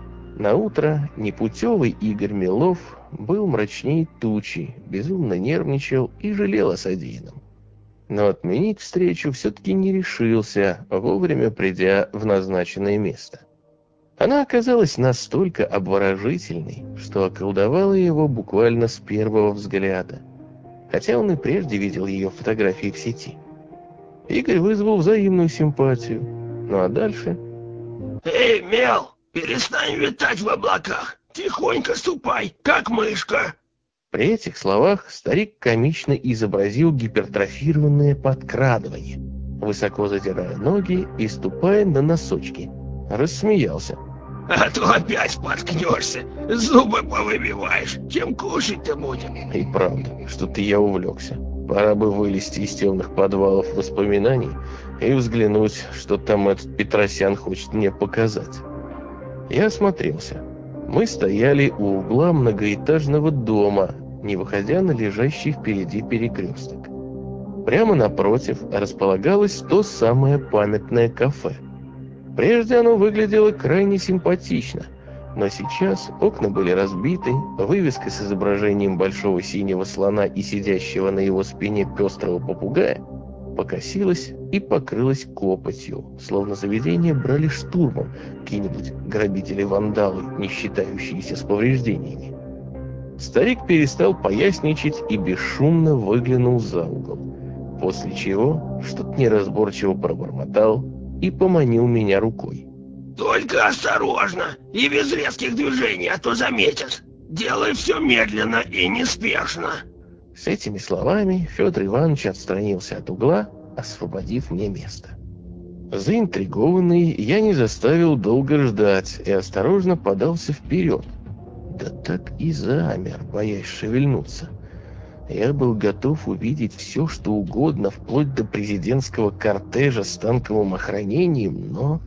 Speaker 1: Наутро непутевый Игорь Милов был мрачней тучи, безумно нервничал и жалел о содеянном. Но отменить встречу все-таки не решился, вовремя придя в назначенное место. Она оказалась настолько обворожительной, что околдовала его буквально с первого взгляда, хотя он и прежде видел ее фотографии в сети. Игорь вызвал взаимную симпатию, ну а дальше...
Speaker 3: Эй, Мел, перестань витать в облаках, тихонько ступай, как мышка.
Speaker 1: При этих словах старик комично изобразил гипертрофированное подкрадывание, высоко задирая ноги и ступая на носочки. Рассмеялся.
Speaker 3: А то опять споткнешься, зубы повыбиваешь, чем кушать-то будем?
Speaker 1: И правда, что-то я увлекся. Пора бы вылезти из темных подвалов воспоминаний и взглянуть, что там этот Петросян хочет мне показать. Я осмотрелся. Мы стояли у угла многоэтажного дома, не выходя на лежащий впереди перекресток. Прямо напротив располагалось то самое памятное кафе. Прежде оно выглядело крайне симпатично, но сейчас окна были разбиты, вывеска с изображением большого синего слона и сидящего на его спине пестрого попугая покосилась и покрылась копотью, словно заведение брали штурмом какие-нибудь грабители-вандалы, не считающиеся с повреждениями. Старик перестал поясничать и бесшумно выглянул за угол, после чего что-то неразборчиво пробормотал и поманил меня рукой.
Speaker 3: Только осторожно и без резких движений, а то заметят. Делай все медленно и неспешно.
Speaker 1: С этими словами Федор Иванович отстранился от угла, освободив мне место. Заинтригованный, я не заставил долго ждать и осторожно подался вперед. Да так и замер, боясь шевельнуться. Я был готов увидеть все, что угодно, вплоть до президентского кортежа с танковым охранением, но...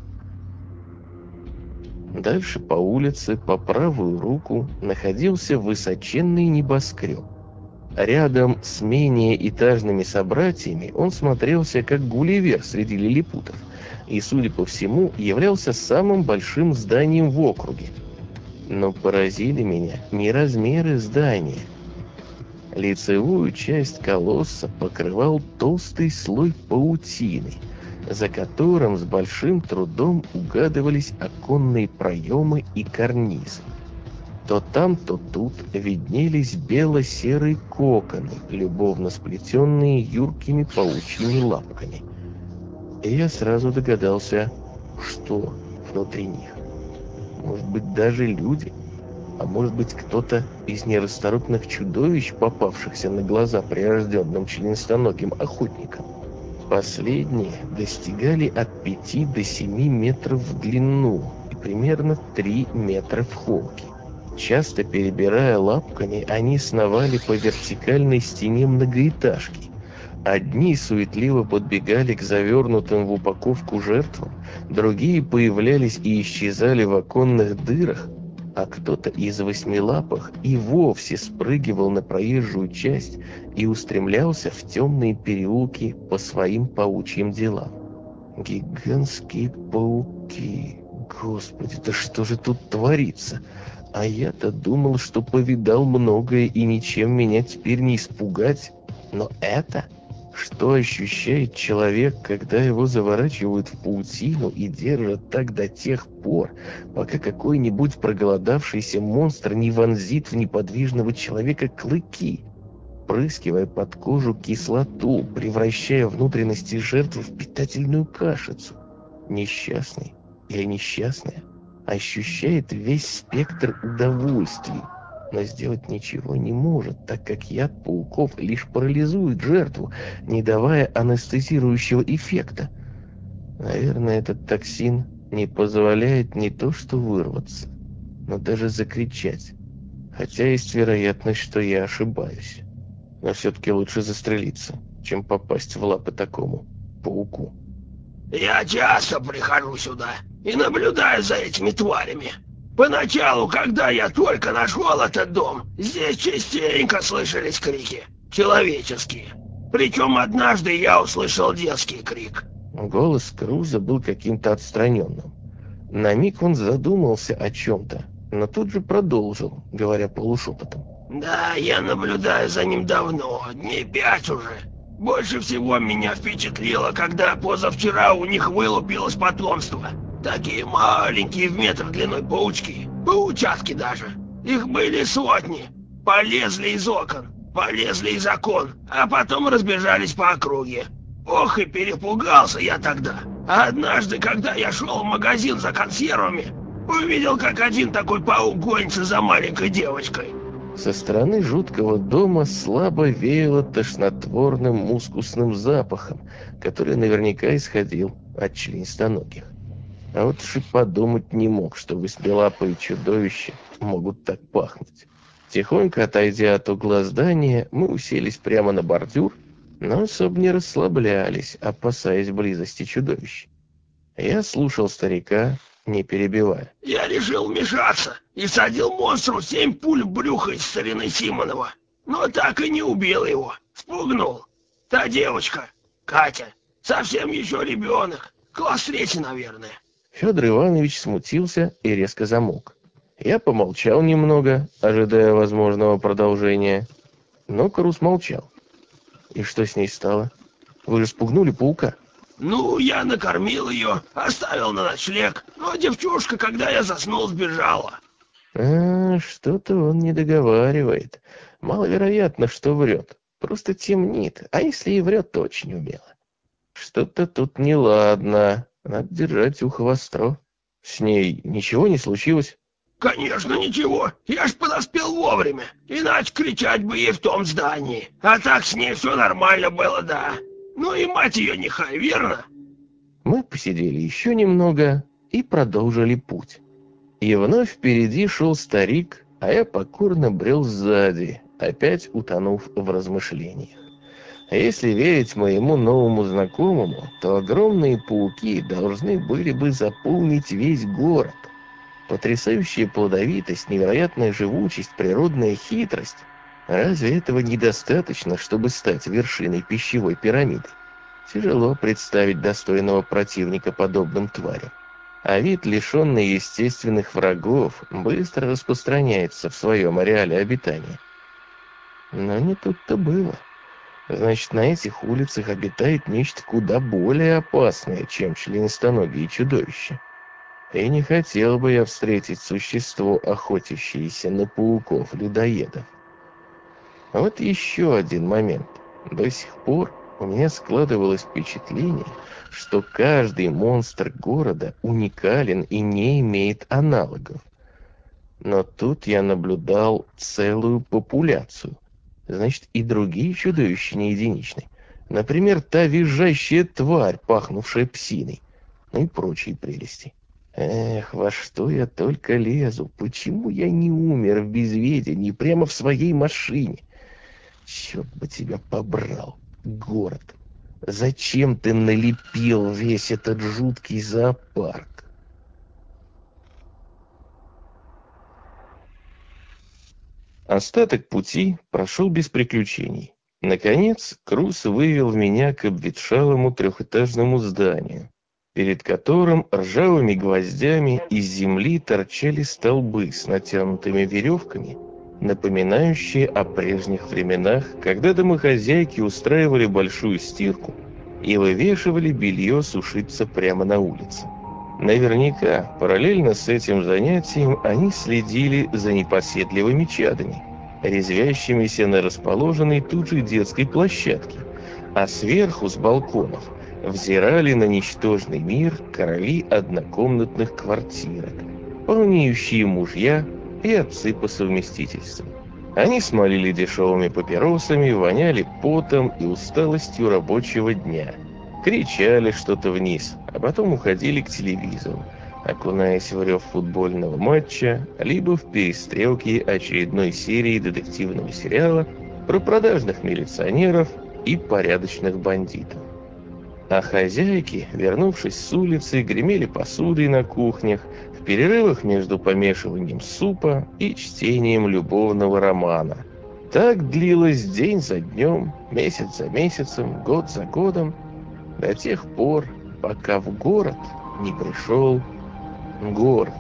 Speaker 1: Дальше по улице, по правую руку, находился высоченный небоскреб. Рядом с менее этажными собратьями он смотрелся как Гулливер среди лилипутов и, судя по всему, являлся самым большим зданием в округе. Но поразили меня не размеры здания. Лицевую часть колосса покрывал толстый слой паутины, за которым с большим трудом угадывались оконные проемы и карнизы. То там, то тут виднелись бело-серые коконы, любовно сплетенные юркими паучьими лапками. И я сразу догадался, что внутри них. Может быть, даже люди, а может быть, кто-то из нерасторопных чудовищ, попавшихся на глаза прирожденным членистоногим охотникам. Последние достигали от 5 до 7 метров в длину и примерно 3 метра в холке. Часто перебирая лапками, они сновали по вертикальной стене многоэтажки. Одни суетливо подбегали к завернутым в упаковку жертвам, другие появлялись и исчезали в оконных дырах, а кто-то из восьмилапых и вовсе спрыгивал на проезжую часть и устремлялся в темные переулки по своим паучьим делам. Гигантские пауки. Господи, да что же тут творится? А я-то думал, что повидал многое и ничем меня теперь не испугать. Но это... Что ощущает человек, когда его заворачивают в паутину и держат так до тех пор, пока какой-нибудь проголодавшийся монстр не вонзит в неподвижного человека клыки, впрыскивая под кожу кислоту, превращая внутренности жертвы в питательную кашицу? Несчастный или несчастная ощущает весь спектр удовольствий, но сделать ничего не может, так как яд пауков лишь парализует жертву, не давая анестезирующего эффекта. Наверное, этот токсин не позволяет не то что вырваться, но даже закричать. Хотя есть вероятность, что я ошибаюсь. Но все-таки лучше застрелиться, чем попасть в лапы такому пауку.
Speaker 3: Я часто прихожу сюда и наблюдаю за этими тварями. Поначалу, когда я только нашел этот дом, здесь частенько слышались крики. Человеческие. Причем однажды я услышал детский крик.
Speaker 1: Голос Круза был каким-то отстраненным. На миг он задумался о чем-то, но тут же продолжил, говоря полушепотом.
Speaker 3: Да, я наблюдаю за ним давно, дней 5 уже. Больше всего меня впечатлило, когда позавчера у них вылупилось потомство. Такие маленькие в метр длиной паучки, паучатки даже. Их были сотни. Полезли из окон, полезли из окон, а потом разбежались по округе. Ох, и перепугался я тогда. А однажды, когда я шел в магазин за консервами, увидел, как один такой паук гонится за маленькой девочкой.
Speaker 1: Со стороны жуткого дома слабо веяло тошнотворным мускусным запахом, который наверняка исходил от членистоногих. А вот уж и подумать не мог, что восьмилапые чудовища могут так пахнуть. Тихонько отойдя от угла здания, мы уселись прямо на бордюр, но особо не расслаблялись, опасаясь близости чудовищ. Я слушал старика, не перебивая.
Speaker 3: Я решил вмешаться и всадил монстру 7 пуль в брюхо из старины Симонова, но так и не убил его, спугнул. Та девочка, Катя, совсем еще ребенок, класс 3, наверное.
Speaker 1: Федор Иванович смутился и резко замолк. Я помолчал немного, ожидая возможного продолжения, но Крус молчал. И что с ней стало? Вы же спугнули паука.
Speaker 3: Ну, я накормил ее, оставил на ночлег, но девчушка, когда я заснул, сбежала.
Speaker 1: Что-то он не договаривает. Маловероятно, что врет. Просто темнит, а если и врет, то очень умело. Что-то тут неладно. Надо держать ухо востро. С ней ничего не случилось?
Speaker 3: Конечно, ничего. Я ж подоспел вовремя. Иначе кричать бы ей в том здании. А так с ней все нормально было, да. Ну и мать ее не хай, верно?
Speaker 1: Мы посидели еще немного и продолжили путь. И вновь впереди шел старик, а я покорно брел сзади, опять утонув в размышлениях. Если верить моему новому знакомому, то огромные пауки должны были бы заполнить весь город. Потрясающая плодовитость, невероятная живучесть, природная хитрость. Разве этого недостаточно, чтобы стать вершиной пищевой пирамиды? Тяжело представить достойного противника подобным тварям. А вид, лишенный естественных врагов, быстро распространяется в своем ареале обитания. Но не тут-то было. Значит, на этих улицах обитает нечто куда более опасное, чем членистоногие чудовища. И не хотел бы я встретить существо, охотящееся на пауков-людоедов. А вот еще один момент. До сих пор у меня складывалось впечатление, что каждый монстр города уникален и не имеет аналогов. Но тут я наблюдал целую популяцию. Значит, и другие чудовища не единичны. Например, та визжащая тварь, пахнувшая псиной. Ну и прочие прелести. Эх, во что я только лезу. Почему я не умер в безведении прямо в своей машине? Черт бы тебя побрал, город. Зачем ты налепил весь этот жуткий зоопарк? Остаток пути прошел без приключений. Наконец, Крус вывел меня к обветшалому трехэтажному зданию, перед которым ржавыми гвоздями из земли торчали столбы с натянутыми веревками напоминающие о прежних временах, когда домохозяйки устраивали большую стирку и вывешивали белье сушиться прямо на улице. Наверняка, параллельно с этим занятием, они следили за непоседливыми чадами, резвящимися на расположенной тут же детской площадке, а сверху, с балконов, взирали на ничтожный мир короли однокомнатных квартирок, полнеющие мужья и отцы по совместительству. Они смолили дешевыми папиросами, воняли потом и усталостью рабочего дня, кричали что-то вниз, а потом уходили к телевизору, окунаясь в рев футбольного матча, либо в перестрелки очередной серии детективного сериала про продажных милиционеров и порядочных бандитов. А хозяйки, вернувшись с улицы, гремели посудой на кухнях, в перерывах между помешиванием супа и чтением любовного романа. Так длилось день за днем, месяц за месяцем, год за годом, до тех пор, пока в город не пришел город.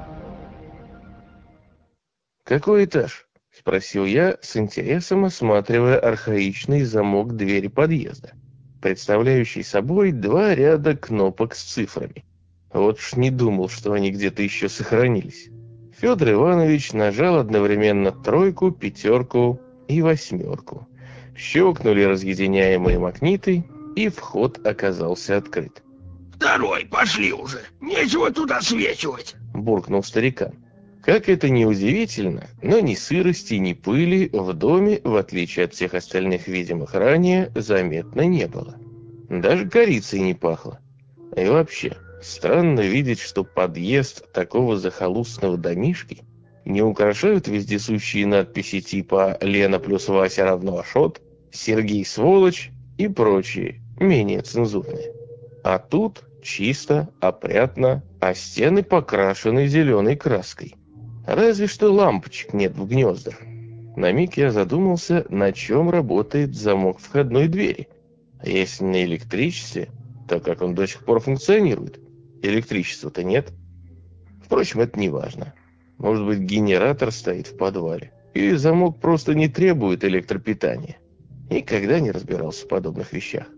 Speaker 1: «Какой этаж?» — спросил я, с интересом осматривая архаичный замок двери подъезда, представляющий собой 2 ряда кнопок с цифрами. Вот ж не думал, что они где-то еще сохранились. Федор Иванович нажал одновременно 3, 5 и 8. Щелкнули разъединяемые магниты, и вход оказался открыт.
Speaker 3: «Второй, пошли уже! Нечего тут освечивать!»
Speaker 1: — буркнул старикан. Как это ни удивительно, но ни сырости, ни пыли в доме, в отличие от всех остальных видимых ранее, заметно не было. Даже корицей не пахло. И вообще, странно видеть, что подъезд такого захолустного домишки не украшают вездесущие надписи типа «Лена плюс Вася равно Ашот», «Сергей сволочь» и прочие, менее цензурные. А тут чисто, опрятно, а стены покрашены зеленой краской. Разве что лампочек нет в гнездах. На миг я задумался, на чем работает замок входной двери. Если на электричестве, то как он до сих пор функционирует? Электричества-то нет. Впрочем, это не важно. Может быть, генератор стоит в подвале. Или замок просто не требует электропитания. Никогда не разбирался в подобных вещах.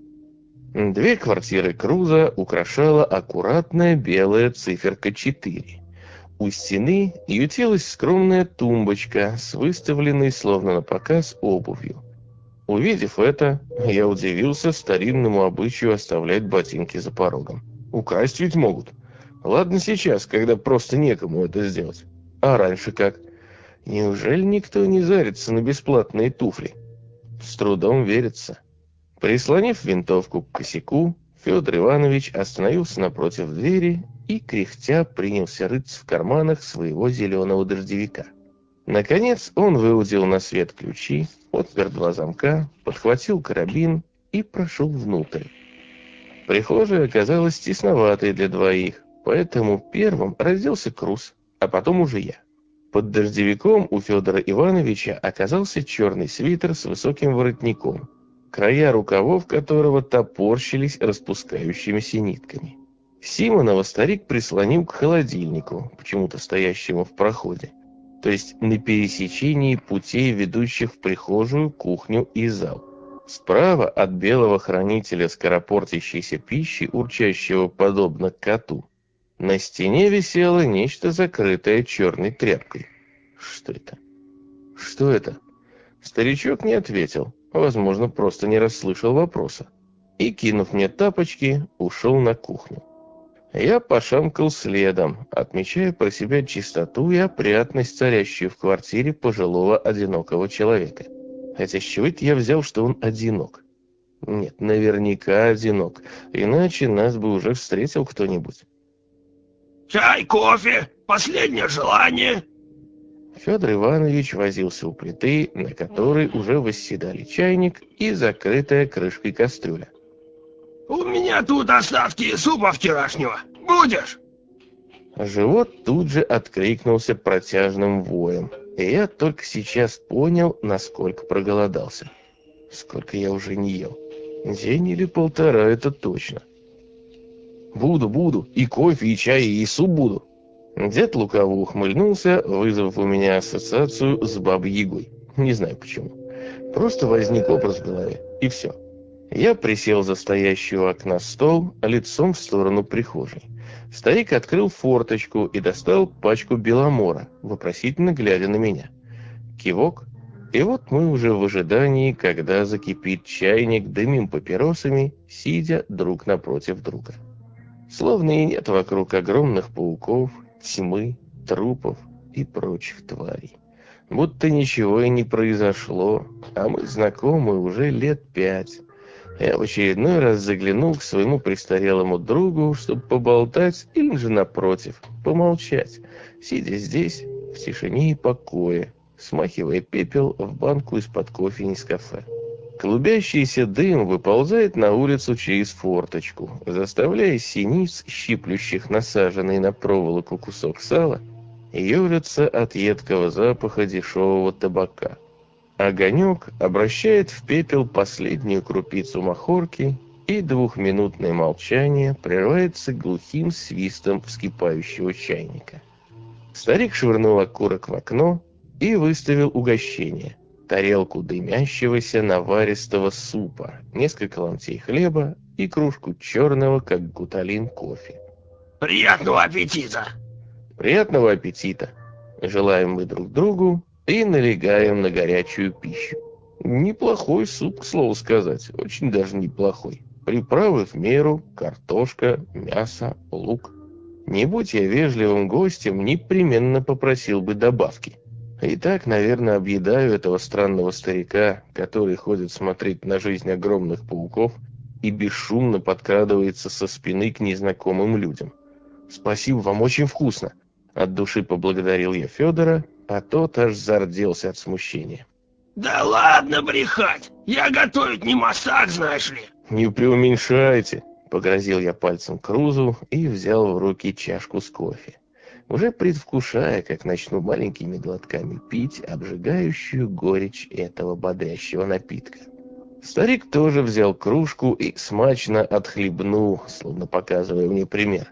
Speaker 1: 2 квартиры Круза украшала аккуратная белая циферка 4. У стены ютилась скромная тумбочка с выставленной словно на показ обувью. Увидев это, я удивился старинному обычаю оставлять ботинки за порогом. Украсть ведь могут. Ладно сейчас, когда просто некому это сделать. А раньше как? Неужели никто не зарится на бесплатные туфли? С трудом верится. Прислонив винтовку к косяку, Федор Иванович остановился напротив двери и, кряхтя, принялся рыться в карманах своего зеленого дождевика. Наконец он выудил на свет ключи, отпер 2 замка, подхватил карабин и прошел внутрь. Прихожая оказалась тесноватой для 2, поэтому первым разделся Круз, а потом уже я. Под дождевиком у Федора Ивановича оказался черный свитер с высоким воротником, края рукавов которого топорщились распускающимися нитками. Симонова старик прислонил к холодильнику, почему-то стоящему в проходе, то есть на пересечении путей, ведущих в прихожую, кухню и зал. Справа от белого хранителя скоропортящейся пищи, урчащего подобно коту, на стене висело нечто, закрытое черной тряпкой. Что это? Что это? Старичок не ответил, возможно, просто не расслышал вопроса, и, кинув мне тапочки, ушел на кухню. Я пошамкал следом, отмечая про себя чистоту и опрятность, царящую в квартире пожилого одинокого человека. Хотя с чего это я взял, что он одинок? Нет, наверняка одинок, иначе нас бы уже встретил кто-нибудь.
Speaker 3: «Чай, кофе, последнее желание!»
Speaker 1: Федор Иванович возился у плиты, на которой уже восседали чайник и закрытая крышкой кастрюля.
Speaker 3: «У меня тут остатки супа вчерашнего. Будешь?»
Speaker 1: Живот тут же откликнулся протяжным воем, и я только сейчас понял, насколько проголодался. Сколько я уже не ел. День или 1,5, это точно. Буду. И кофе, и чай, и суп буду. Дед лукаво ухмыльнулся, вызвав у меня ассоциацию с Бабой-Ягой. Не знаю почему. Просто возник образ в голове, и все. Я присел за стоящий у окна стол, лицом в сторону прихожей. Старик открыл форточку и достал пачку беломора, вопросительно глядя на меня. Кивок, и вот мы уже в ожидании, когда закипит чайник, дымим папиросами, сидя друг напротив друга. Словно и нет вокруг огромных пауков, тьмы, трупов и прочих тварей. Будто ничего и не произошло, а мы знакомы уже лет 5. Я в очередной раз заглянул к своему престарелому другу, чтобы поболтать или же, напротив, помолчать, сидя здесь в тишине и покое, смахивая пепел в банку из-под кофе Нескафе. Клубящийся дым выползает на улицу через форточку, заставляя синиц, щиплющих насаженный на проволоку кусок сала, ежиться от едкого запаха дешевого табака. Огонек обращает в пепел последнюю крупицу махорки, и двухминутное молчание прерывается глухим свистом вскипающего чайника. Старик швырнул окурок в окно и выставил угощение. Тарелку дымящегося наваристого супа, несколько ломтей хлеба и кружку черного, как гуталин, кофе.
Speaker 3: Приятного аппетита!
Speaker 1: Приятного аппетита! Желаем мы друг другу и налегаем на горячую пищу. Неплохой суп, к слову сказать, очень даже неплохой. Приправы в меру, картошка, мясо, лук. Не будь я вежливым гостем, непременно попросил бы добавки. И так, наверное, объедаю этого странного старика, который ходит смотреть на жизнь огромных пауков и бесшумно подкрадывается со спины к незнакомым людям. Спасибо вам, очень вкусно. От души поблагодарил я Федора, а тот аж зарделся от смущения.
Speaker 3: Да ладно брехать! Я готовить не мастак, знаешь ли.
Speaker 1: Не преуменьшайте, погрозил я пальцем Крузу и взял в руки чашку с кофе, уже предвкушая, как начну маленькими глотками пить обжигающую горечь этого бодрящего напитка. Старик тоже взял кружку и смачно отхлебнул, словно показывая мне пример.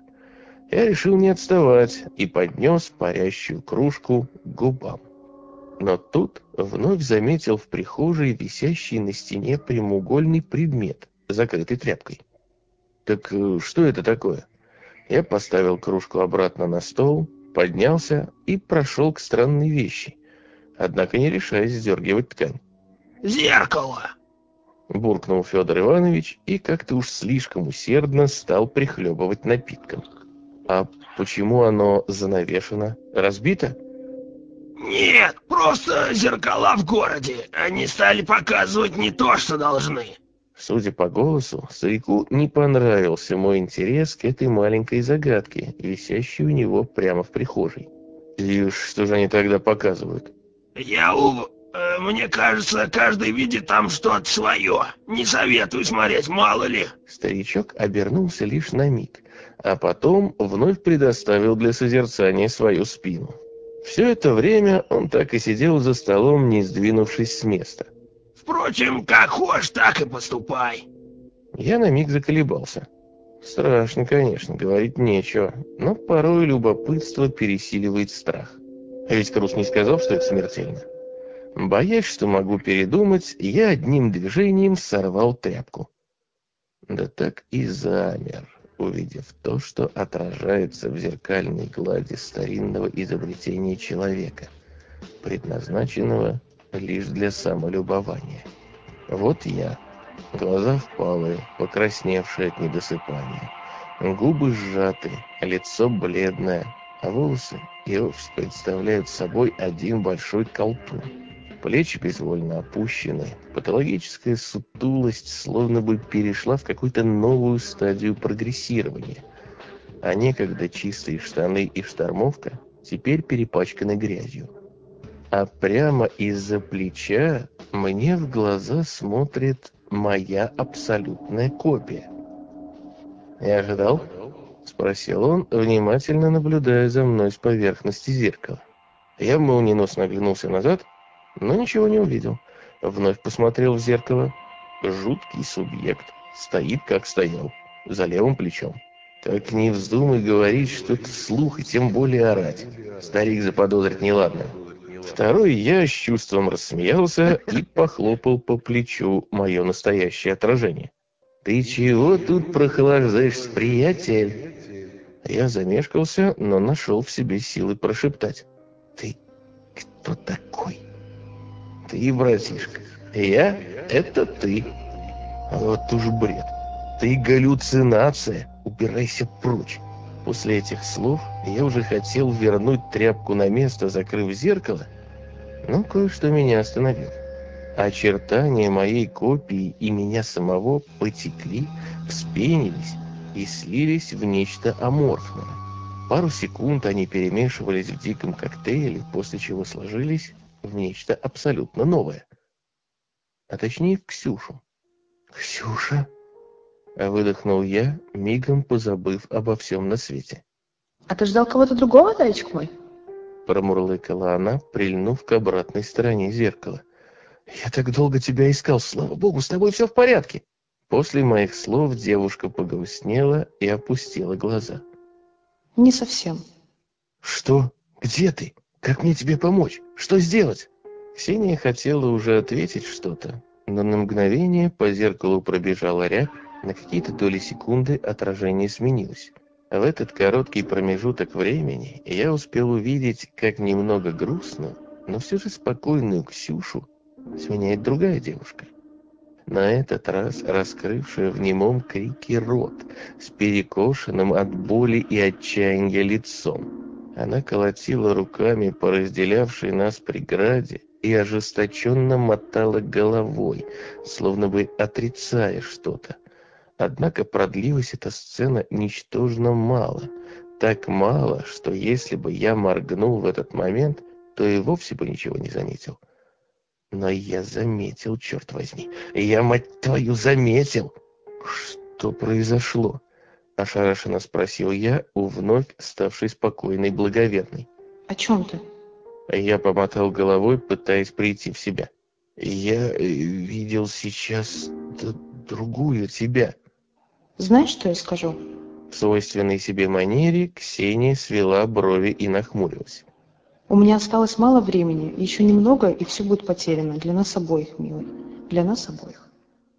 Speaker 1: Я решил не отставать и поднес парящую кружку к губам. Но тут вновь заметил в прихожей висящий на стене прямоугольный предмет, закрытый тряпкой. Так что это такое? Я поставил кружку обратно на стол, поднялся и прошел к странной вещи, однако не решаясь сдергивать ткань.
Speaker 3: Зеркало!
Speaker 1: Буркнул Федор Иванович и как-то уж слишком усердно стал прихлебывать напитком. А почему оно занавешено? Разбито?
Speaker 3: Нет, просто зеркала в городе. Они стали показывать не то, что должны.
Speaker 1: Судя по голосу, старику не понравился мой интерес к этой маленькой загадке, висящей у него прямо в прихожей. И что же они тогда показывают?
Speaker 3: Мне кажется, каждый видит там что-то свое. Не советую смотреть, мало ли.
Speaker 1: Старичок обернулся лишь на миг, а потом вновь предоставил для созерцания свою спину. Все это время он так и сидел за столом, не сдвинувшись с места.
Speaker 3: Впрочем, как хочешь, так и поступай.
Speaker 1: Я на миг заколебался. Страшно, конечно, говорить нечего, но порой любопытство пересиливает страх. А ведь Крус не сказал, что это смертельно. Боясь, что могу передумать, я одним движением сорвал тряпку. Да так и замер, увидев то, что отражается в зеркальной глади старинного изобретения человека, предназначенного лишь для самолюбования. Вот я, глаза впалые, покрасневшие от недосыпания, губы сжаты, лицо бледное, а волосы и вовсе представляют собой один большой колтун. Плечи безвольно опущены, патологическая сутулость словно бы перешла в какую-то новую стадию прогрессирования, а некогда чистые штаны и штормовка теперь перепачканы грязью. А прямо из-за плеча мне в глаза смотрит моя абсолютная копия. «Я ожидал?» — спросил он, внимательно наблюдая за мной с поверхности зеркала. Я молниеносно оглянулся назад, но ничего не увидел. Вновь посмотрел в зеркало. Жуткий субъект стоит, как стоял, за левым плечом. Так не вздумай говорить что-то вслух и тем более орать. Старик заподозрит неладное. Второй я с чувством рассмеялся и похлопал по плечу мое настоящее отражение. «Ты чего тут прохлаждаешься, приятель?» Я замешкался, но нашел в себе силы прошептать. «Ты кто такой?» «Ты, братишка. Я — это ты». Вот уж бред. Ты галлюцинация. Убирайся прочь. После этих слов я уже хотел вернуть тряпку на место, закрыв зеркало, но кое-что меня остановило. Очертания моей копии и меня самого потекли, вспенились и слились в нечто аморфное. Пару секунд они перемешивались в диком коктейле, после чего сложились в нечто абсолютно новое. А точнее в Ксюшу. «Ксюша?» — выдохнул я, мигом позабыв обо всем на свете.
Speaker 5: А ты ждал кого-то другого, зайчик мой?
Speaker 1: Промурлыкала она, прильнув к обратной стороне зеркала. «Я так долго тебя искал, слава богу, с тобой все в порядке!» После моих слов девушка погрустнела и опустила глаза.
Speaker 5: Не совсем.
Speaker 1: «Что? Где ты? Как мне тебе помочь? Что сделать?» Ксения хотела уже ответить что-то, но на мгновение по зеркалу пробежала рябь, на какие-то доли секунды отражение сменилось. В этот короткий промежуток времени я успел увидеть, как немного грустную, но все же спокойную Ксюшу сменяет другая девушка. На этот раз раскрывшая в немом крике рот, с перекошенным от боли и отчаяния лицом. Она колотила руками по разделявшей нас преграде и ожесточенно мотала головой, словно бы отрицая что-то. Однако продлилась эта сцена ничтожно мало. Так мало, что если бы я моргнул в этот момент, то и вовсе бы ничего не заметил. Но я заметил, черт возьми. Я, мать твою, заметил. Что произошло? Ошарашенно спросил я у вновь ставшей спокойной благоверной.
Speaker 5: О чем ты?
Speaker 1: Я помотал головой, пытаясь прийти в себя. Я видел сейчас другую тебя.
Speaker 5: Знаешь, что я скажу?
Speaker 1: В свойственной себе манере Ксения свела брови и нахмурилась.
Speaker 5: У меня осталось мало времени, еще немного, и все будет потеряно. Для нас обоих, милый. Для нас обоих.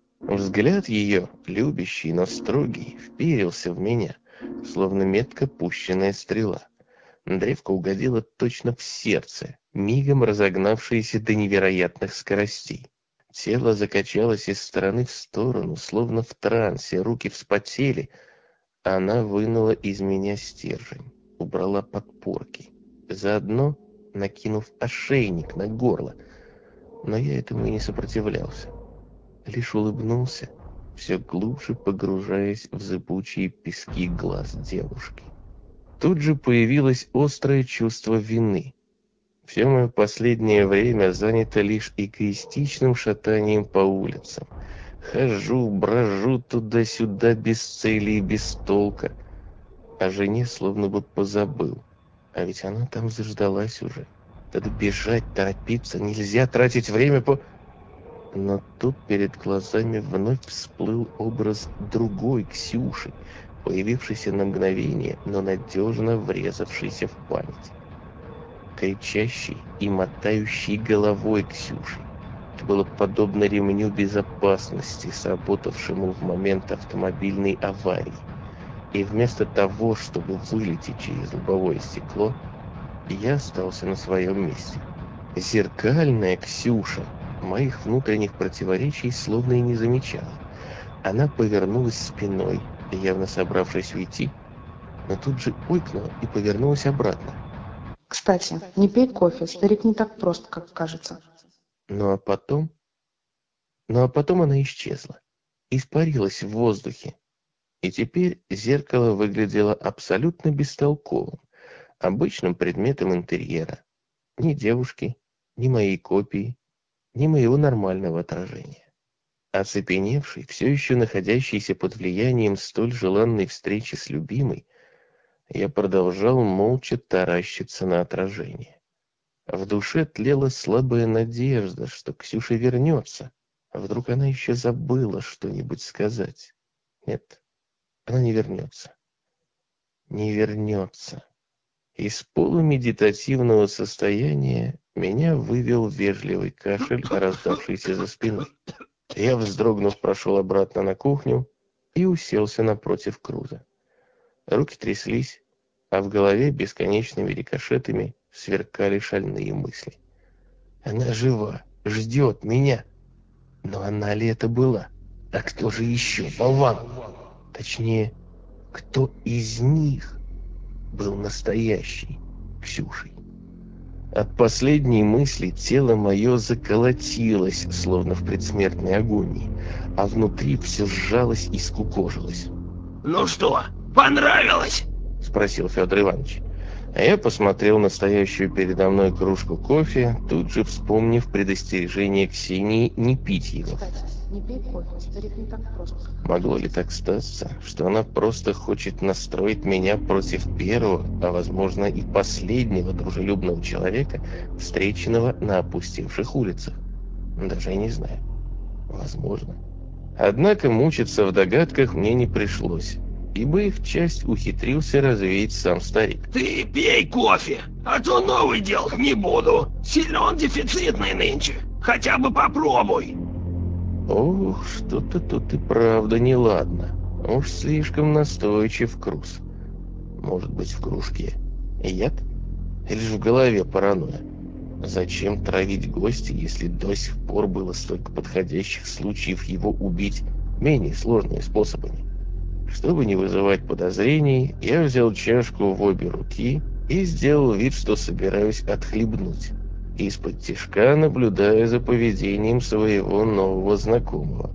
Speaker 1: Взгляд ее, любящий, но строгий, вперился в меня, словно метко пущенная стрела. Древко угодило точно в сердце, мигом разогнавшееся до невероятных скоростей. Тело закачалось из стороны в сторону, словно в трансе, руки вспотели. Она вынула из меня стержень, убрала подпорки, заодно накинув ошейник на горло. Но я этому и не сопротивлялся. Лишь улыбнулся, все глубже погружаясь в зыбучие пески глаз девушки. Тут же появилось острое чувство вины. Все мое последнее время занято лишь эгоистичным шатанием по улицам. Хожу, брожу туда-сюда без цели и без толка. О жене словно бы позабыл. А ведь она там заждалась уже. Надо бежать, торопиться, нельзя тратить время по... Но тут перед глазами вновь всплыл образ другой Ксюши, появившийся на мгновение, но надежно врезавшийся в память. Кричащий и мотающий головой Ксюши. Это было подобно ремню безопасности, сработавшему в момент автомобильной аварии. И вместо того, чтобы вылететь через лобовое стекло, я остался на своем месте. Зеркальная Ксюша моих внутренних противоречий словно и не замечала. Она повернулась спиной, явно собравшись уйти, но тут же ойкнула и повернулась обратно.
Speaker 5: Кстати, не пей кофе, старик не так прост, как кажется.
Speaker 1: Ну а потом она исчезла, испарилась в воздухе. И теперь зеркало выглядело абсолютно бестолковым, обычным предметом интерьера. Ни девушки, ни моей копии, ни моего нормального отражения. Оцепеневший, все еще находящийся под влиянием столь желанной встречи с любимой, я продолжал молча таращиться на отражение. В душе тлела слабая надежда, что Ксюша вернется. А вдруг она еще забыла что-нибудь сказать? Нет, она не вернется. не вернется. Из полумедитативного состояния меня вывел вежливый кашель, раздавшийся за спиной. Я, вздрогнув, прошел обратно на кухню и уселся напротив Круза. Руки тряслись, а в голове бесконечными рикошетами сверкали шальные мысли. Она жива, ждет меня. Но она ли это была? А кто же еще? Болван! Точнее, кто из них был настоящей Ксюшей? От последней мысли тело мое заколотилось, словно в предсмертной агонии, а внутри все сжалось и скукожилось.
Speaker 3: «Ну что, понравилось?»
Speaker 1: — спросил Федор Иванович. А я посмотрел на стоящую передо мной кружку кофе, тут же вспомнив предостережение Ксении не пить его.
Speaker 5: Кстати, не пей кофе, старик не так просто.
Speaker 1: Могло ли так статься, что она просто хочет настроить меня против первого, а возможно и последнего дружелюбного человека, встреченного на опустевших улицах? Даже и не знаю. Возможно. Однако мучиться в догадках мне не пришлось, ибо их часть ухитрился развеять сам старик.
Speaker 3: «Ты пей кофе, а то новый делать не буду. Сильно он дефицитный нынче. Хотя бы попробуй».
Speaker 1: Ох, что-то тут и правда неладно. Уж слишком настойчив Круз. Может быть, в кружке яд? Или же в голове паранойя? Зачем травить гостя, если до сих пор было столько подходящих случаев его убить менее сложными способами? Чтобы не вызывать подозрений, я взял чашку в обе руки и сделал вид, что собираюсь отхлебнуть, из-под тишка наблюдая за поведением своего нового знакомого.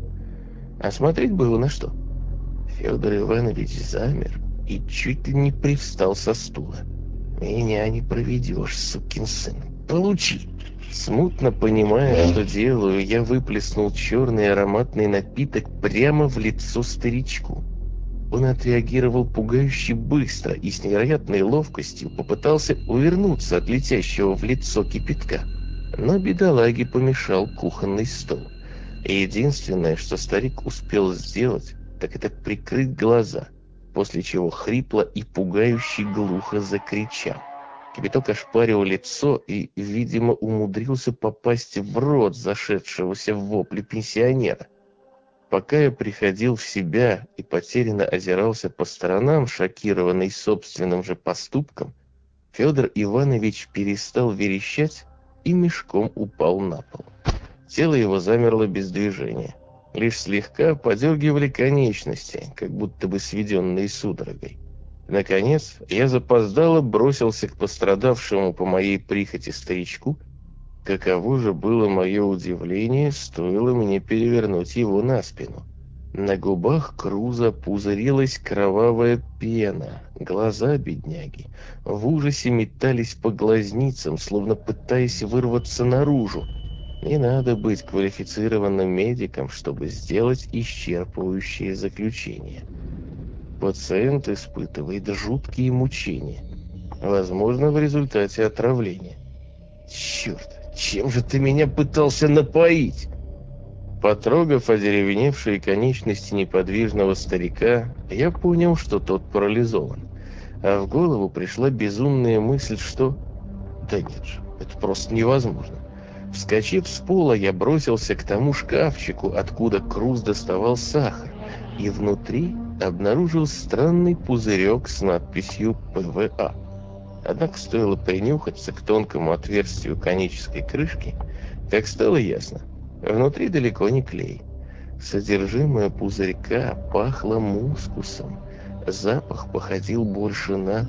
Speaker 1: А смотреть было на что. Федор Иванович замер и чуть ли не привстал со стула. «Меня не проведешь, сукин сын. Получи!» Смутно понимая, что делаю, я выплеснул черный ароматный напиток прямо в лицо старичку. Он отреагировал пугающе быстро и с невероятной ловкостью попытался увернуться от летящего в лицо кипятка. Но бедолаге помешал кухонный стол. И единственное, что старик успел сделать, так это прикрыть глаза, после чего хрипло и пугающе глухо закричал. Кипяток ошпарил лицо и, видимо, умудрился попасть в рот зашедшегося в вопли пенсионера. Пока я приходил в себя и потерянно озирался по сторонам, шокированный собственным же поступком, Федор Иванович перестал верещать и мешком упал на пол. Тело его замерло без движения. Лишь слегка подергивали конечности, как будто бы сведенные судорогой. Наконец, я запоздало бросился к пострадавшему по моей прихоти старичку. Каково же было мое удивление, стоило мне перевернуть его на спину. На губах Круза пузырилась кровавая пена, глаза бедняги в ужасе метались по глазницам, словно пытаясь вырваться наружу. Не надо быть квалифицированным медиком, чтобы сделать исчерпывающее заключение. Пациент испытывает жуткие мучения, возможно, в результате отравления. Черт! Чем же ты меня пытался напоить? Потрогав одеревеневшие конечности неподвижного старика, я понял, что тот парализован. А в голову пришла безумная мысль, что... Да нет же, это просто невозможно. Вскочив с пола, я бросился к тому шкафчику, откуда Круз доставал сахар, и внутри обнаружил странный пузырек с надписью «ПВА». Однако стоило принюхаться к тонкому отверстию конической крышки, как стало ясно. Внутри далеко не клей. Содержимое пузырька пахло мускусом. Запах походил больше на...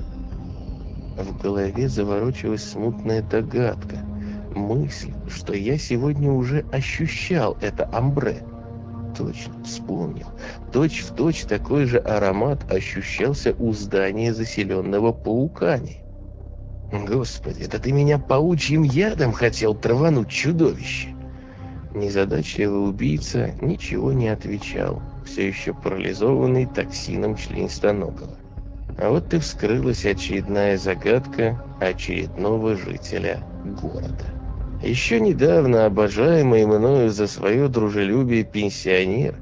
Speaker 1: В голове заворочилась смутная догадка. Мысль, что я сегодня уже ощущал это амбре. Точно, вспомнил. Точь-в-точь такой же аромат ощущался у здания, заселенного пауками. Господи, да ты меня паучьим ядом хотел травануть, чудовище! Незадачливый убийца ничего не отвечал, все еще парализованный токсином членистоногого. А вот и вскрылась очередная загадка очередного жителя города. Еще недавно обожаемый мною за свое дружелюбие пенсионер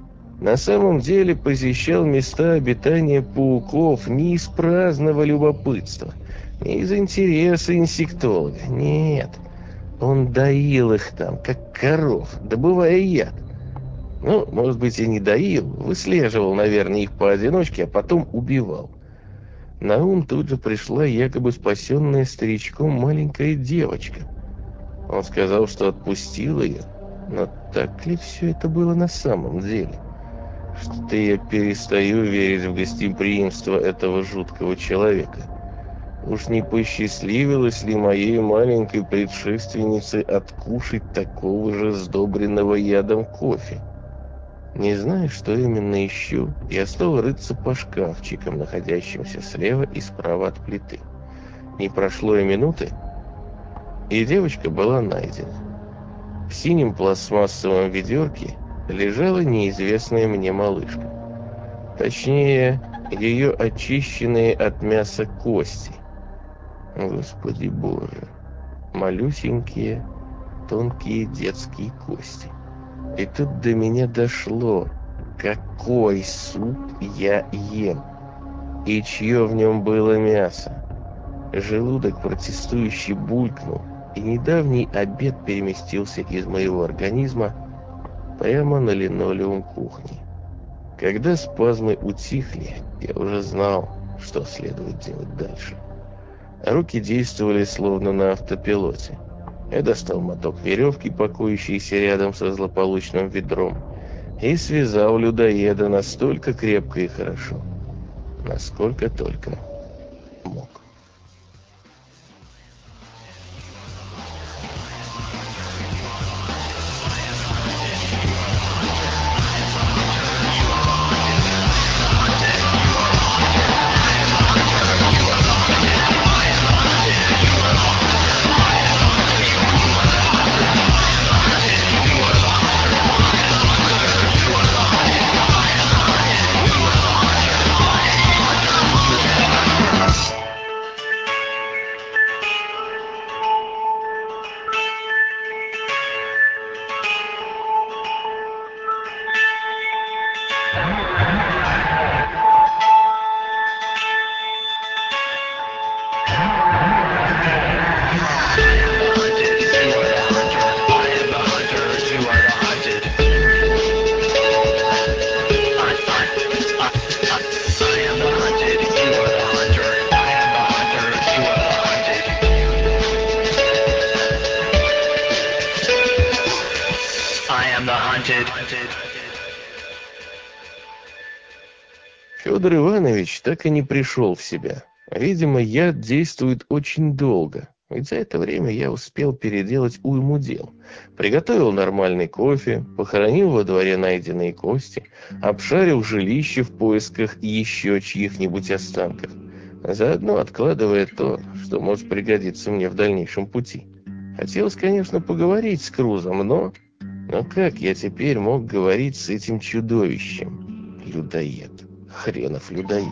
Speaker 1: На самом деле посещал места обитания пауков не из праздного любопытства, не из интереса инсектолога, нет. Он доил их там, как коров, добывая яд. Ну, может быть, и не доил, выслеживал, наверное, их поодиночке, а потом убивал. На ум тут же пришла якобы спасенная старичком маленькая девочка. Он сказал, что отпустил ее, но так ли все это было на самом деле? Что-то я перестаю верить в гостеприимство этого жуткого человека. Уж не посчастливилось ли моей маленькой предшественнице откушать такого же сдобренного ядом кофе? Не зная, что именно ищу, я стал рыться по шкафчикам, находящимся слева и справа от плиты. Не прошло и минуты, и девочка была найдена. В синем пластмассовом ведерке лежала неизвестная мне малышка. Точнее, ее очищенные от мяса кости. Господи Боже, малюсенькие, тонкие детские кости. И тут до меня дошло, какой суп я ем, и чье в нем было мясо. Желудок протестующе булькнул, и недавний обед переместился из моего организма прямо на линолеум кухни. Когда спазмы утихли, я уже знал, что следует делать дальше. Руки действовали словно на автопилоте. Я достал моток веревки, покоящийся рядом со злополучным ведром, и связал людоеда настолько крепко и хорошо, насколько только мог. Федор Иванович так и не пришел в себя. Видимо, яд действует очень долго. Ведь за это время я успел переделать уйму дел. Приготовил нормальный кофе, похоронил во дворе найденные кости, обшарил жилище в поисках еще чьих-нибудь останков, заодно откладывая то, что может пригодиться мне в дальнейшем пути. Хотелось, конечно, поговорить с Крузом, но как я теперь мог говорить с этим чудовищем? Людоед. Хренов людоед.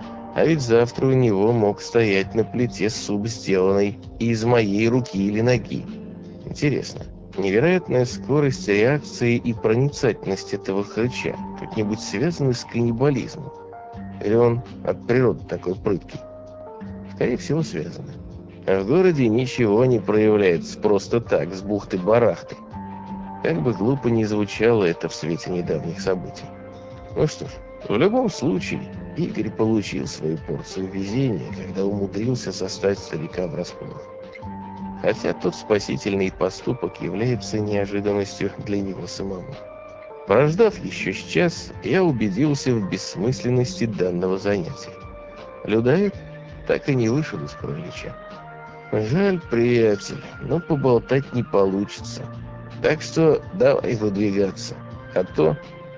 Speaker 1: А ведь завтра у него мог стоять на плите суп, сделанный из моей руки или ноги. Интересно, невероятная скорость реакции и проницательность этого хрыча как-нибудь связаны с каннибализмом? Или он от природы такой прыткий? Скорее всего, связаны. А в городе ничего не проявляется просто так, с бухты-барахты. Как бы глупо ни звучало это в свете недавних событий. Ну что ж, в любом случае, Игорь получил свою порцию везения, когда умудрился застать старика врасплох. Хотя тот спасительный поступок является неожиданностью для него самого. Прождав еще час, я убедился в бессмысленности данного занятия. Людоед так и не вышел из паралича. Жаль, приятель, но поболтать не получится. Так что давай выдвигаться, а то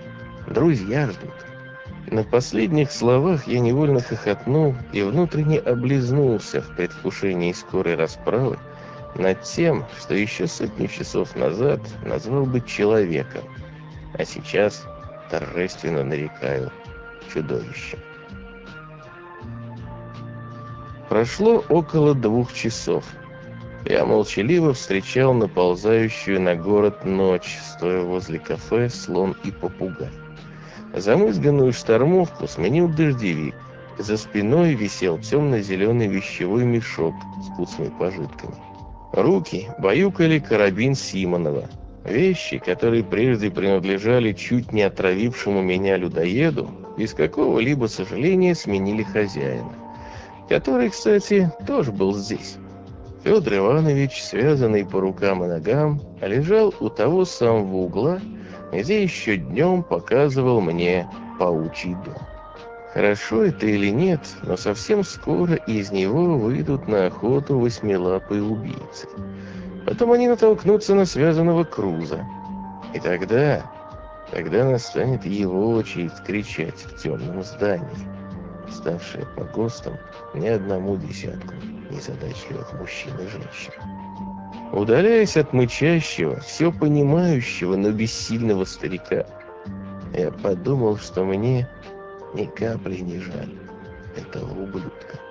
Speaker 1: друзья ждут. На последних словах я невольно хохотнул и внутренне облизнулся в предвкушении скорой расправы над тем, что еще сотню часов назад назвал бы человеком, а сейчас торжественно нарекаю чудовищем. Прошло около 2 часов. Я молчаливо встречал наползающую на город ночь, стоя возле кафе «Слон и попугай». Замызганную штормовку сменил дождевик. За спиной висел темно-зеленый вещевой мешок с пустыми пожитками. Руки баюкали карабин Симонова. Вещи, которые прежде принадлежали чуть не отравившему меня людоеду, без какого-либо сожаления сменили хозяина, который, кстати, тоже был здесь. Федор Иванович, связанный по рукам и ногам, лежал у того самого угла, где еще днем показывал мне паучий дом. Хорошо это или нет, но совсем скоро из него выйдут на охоту восьмилапые убийцы. Потом они натолкнутся на связанного Круза. И тогда настанет его очередь кричать в темном здании, ставшее погостом ни одному десятку незадачливых мужчин и женщин. Удаляясь от мычащего, все понимающего, но бессильного старика, я подумал, что мне ни капли не жаль этого ублюдка.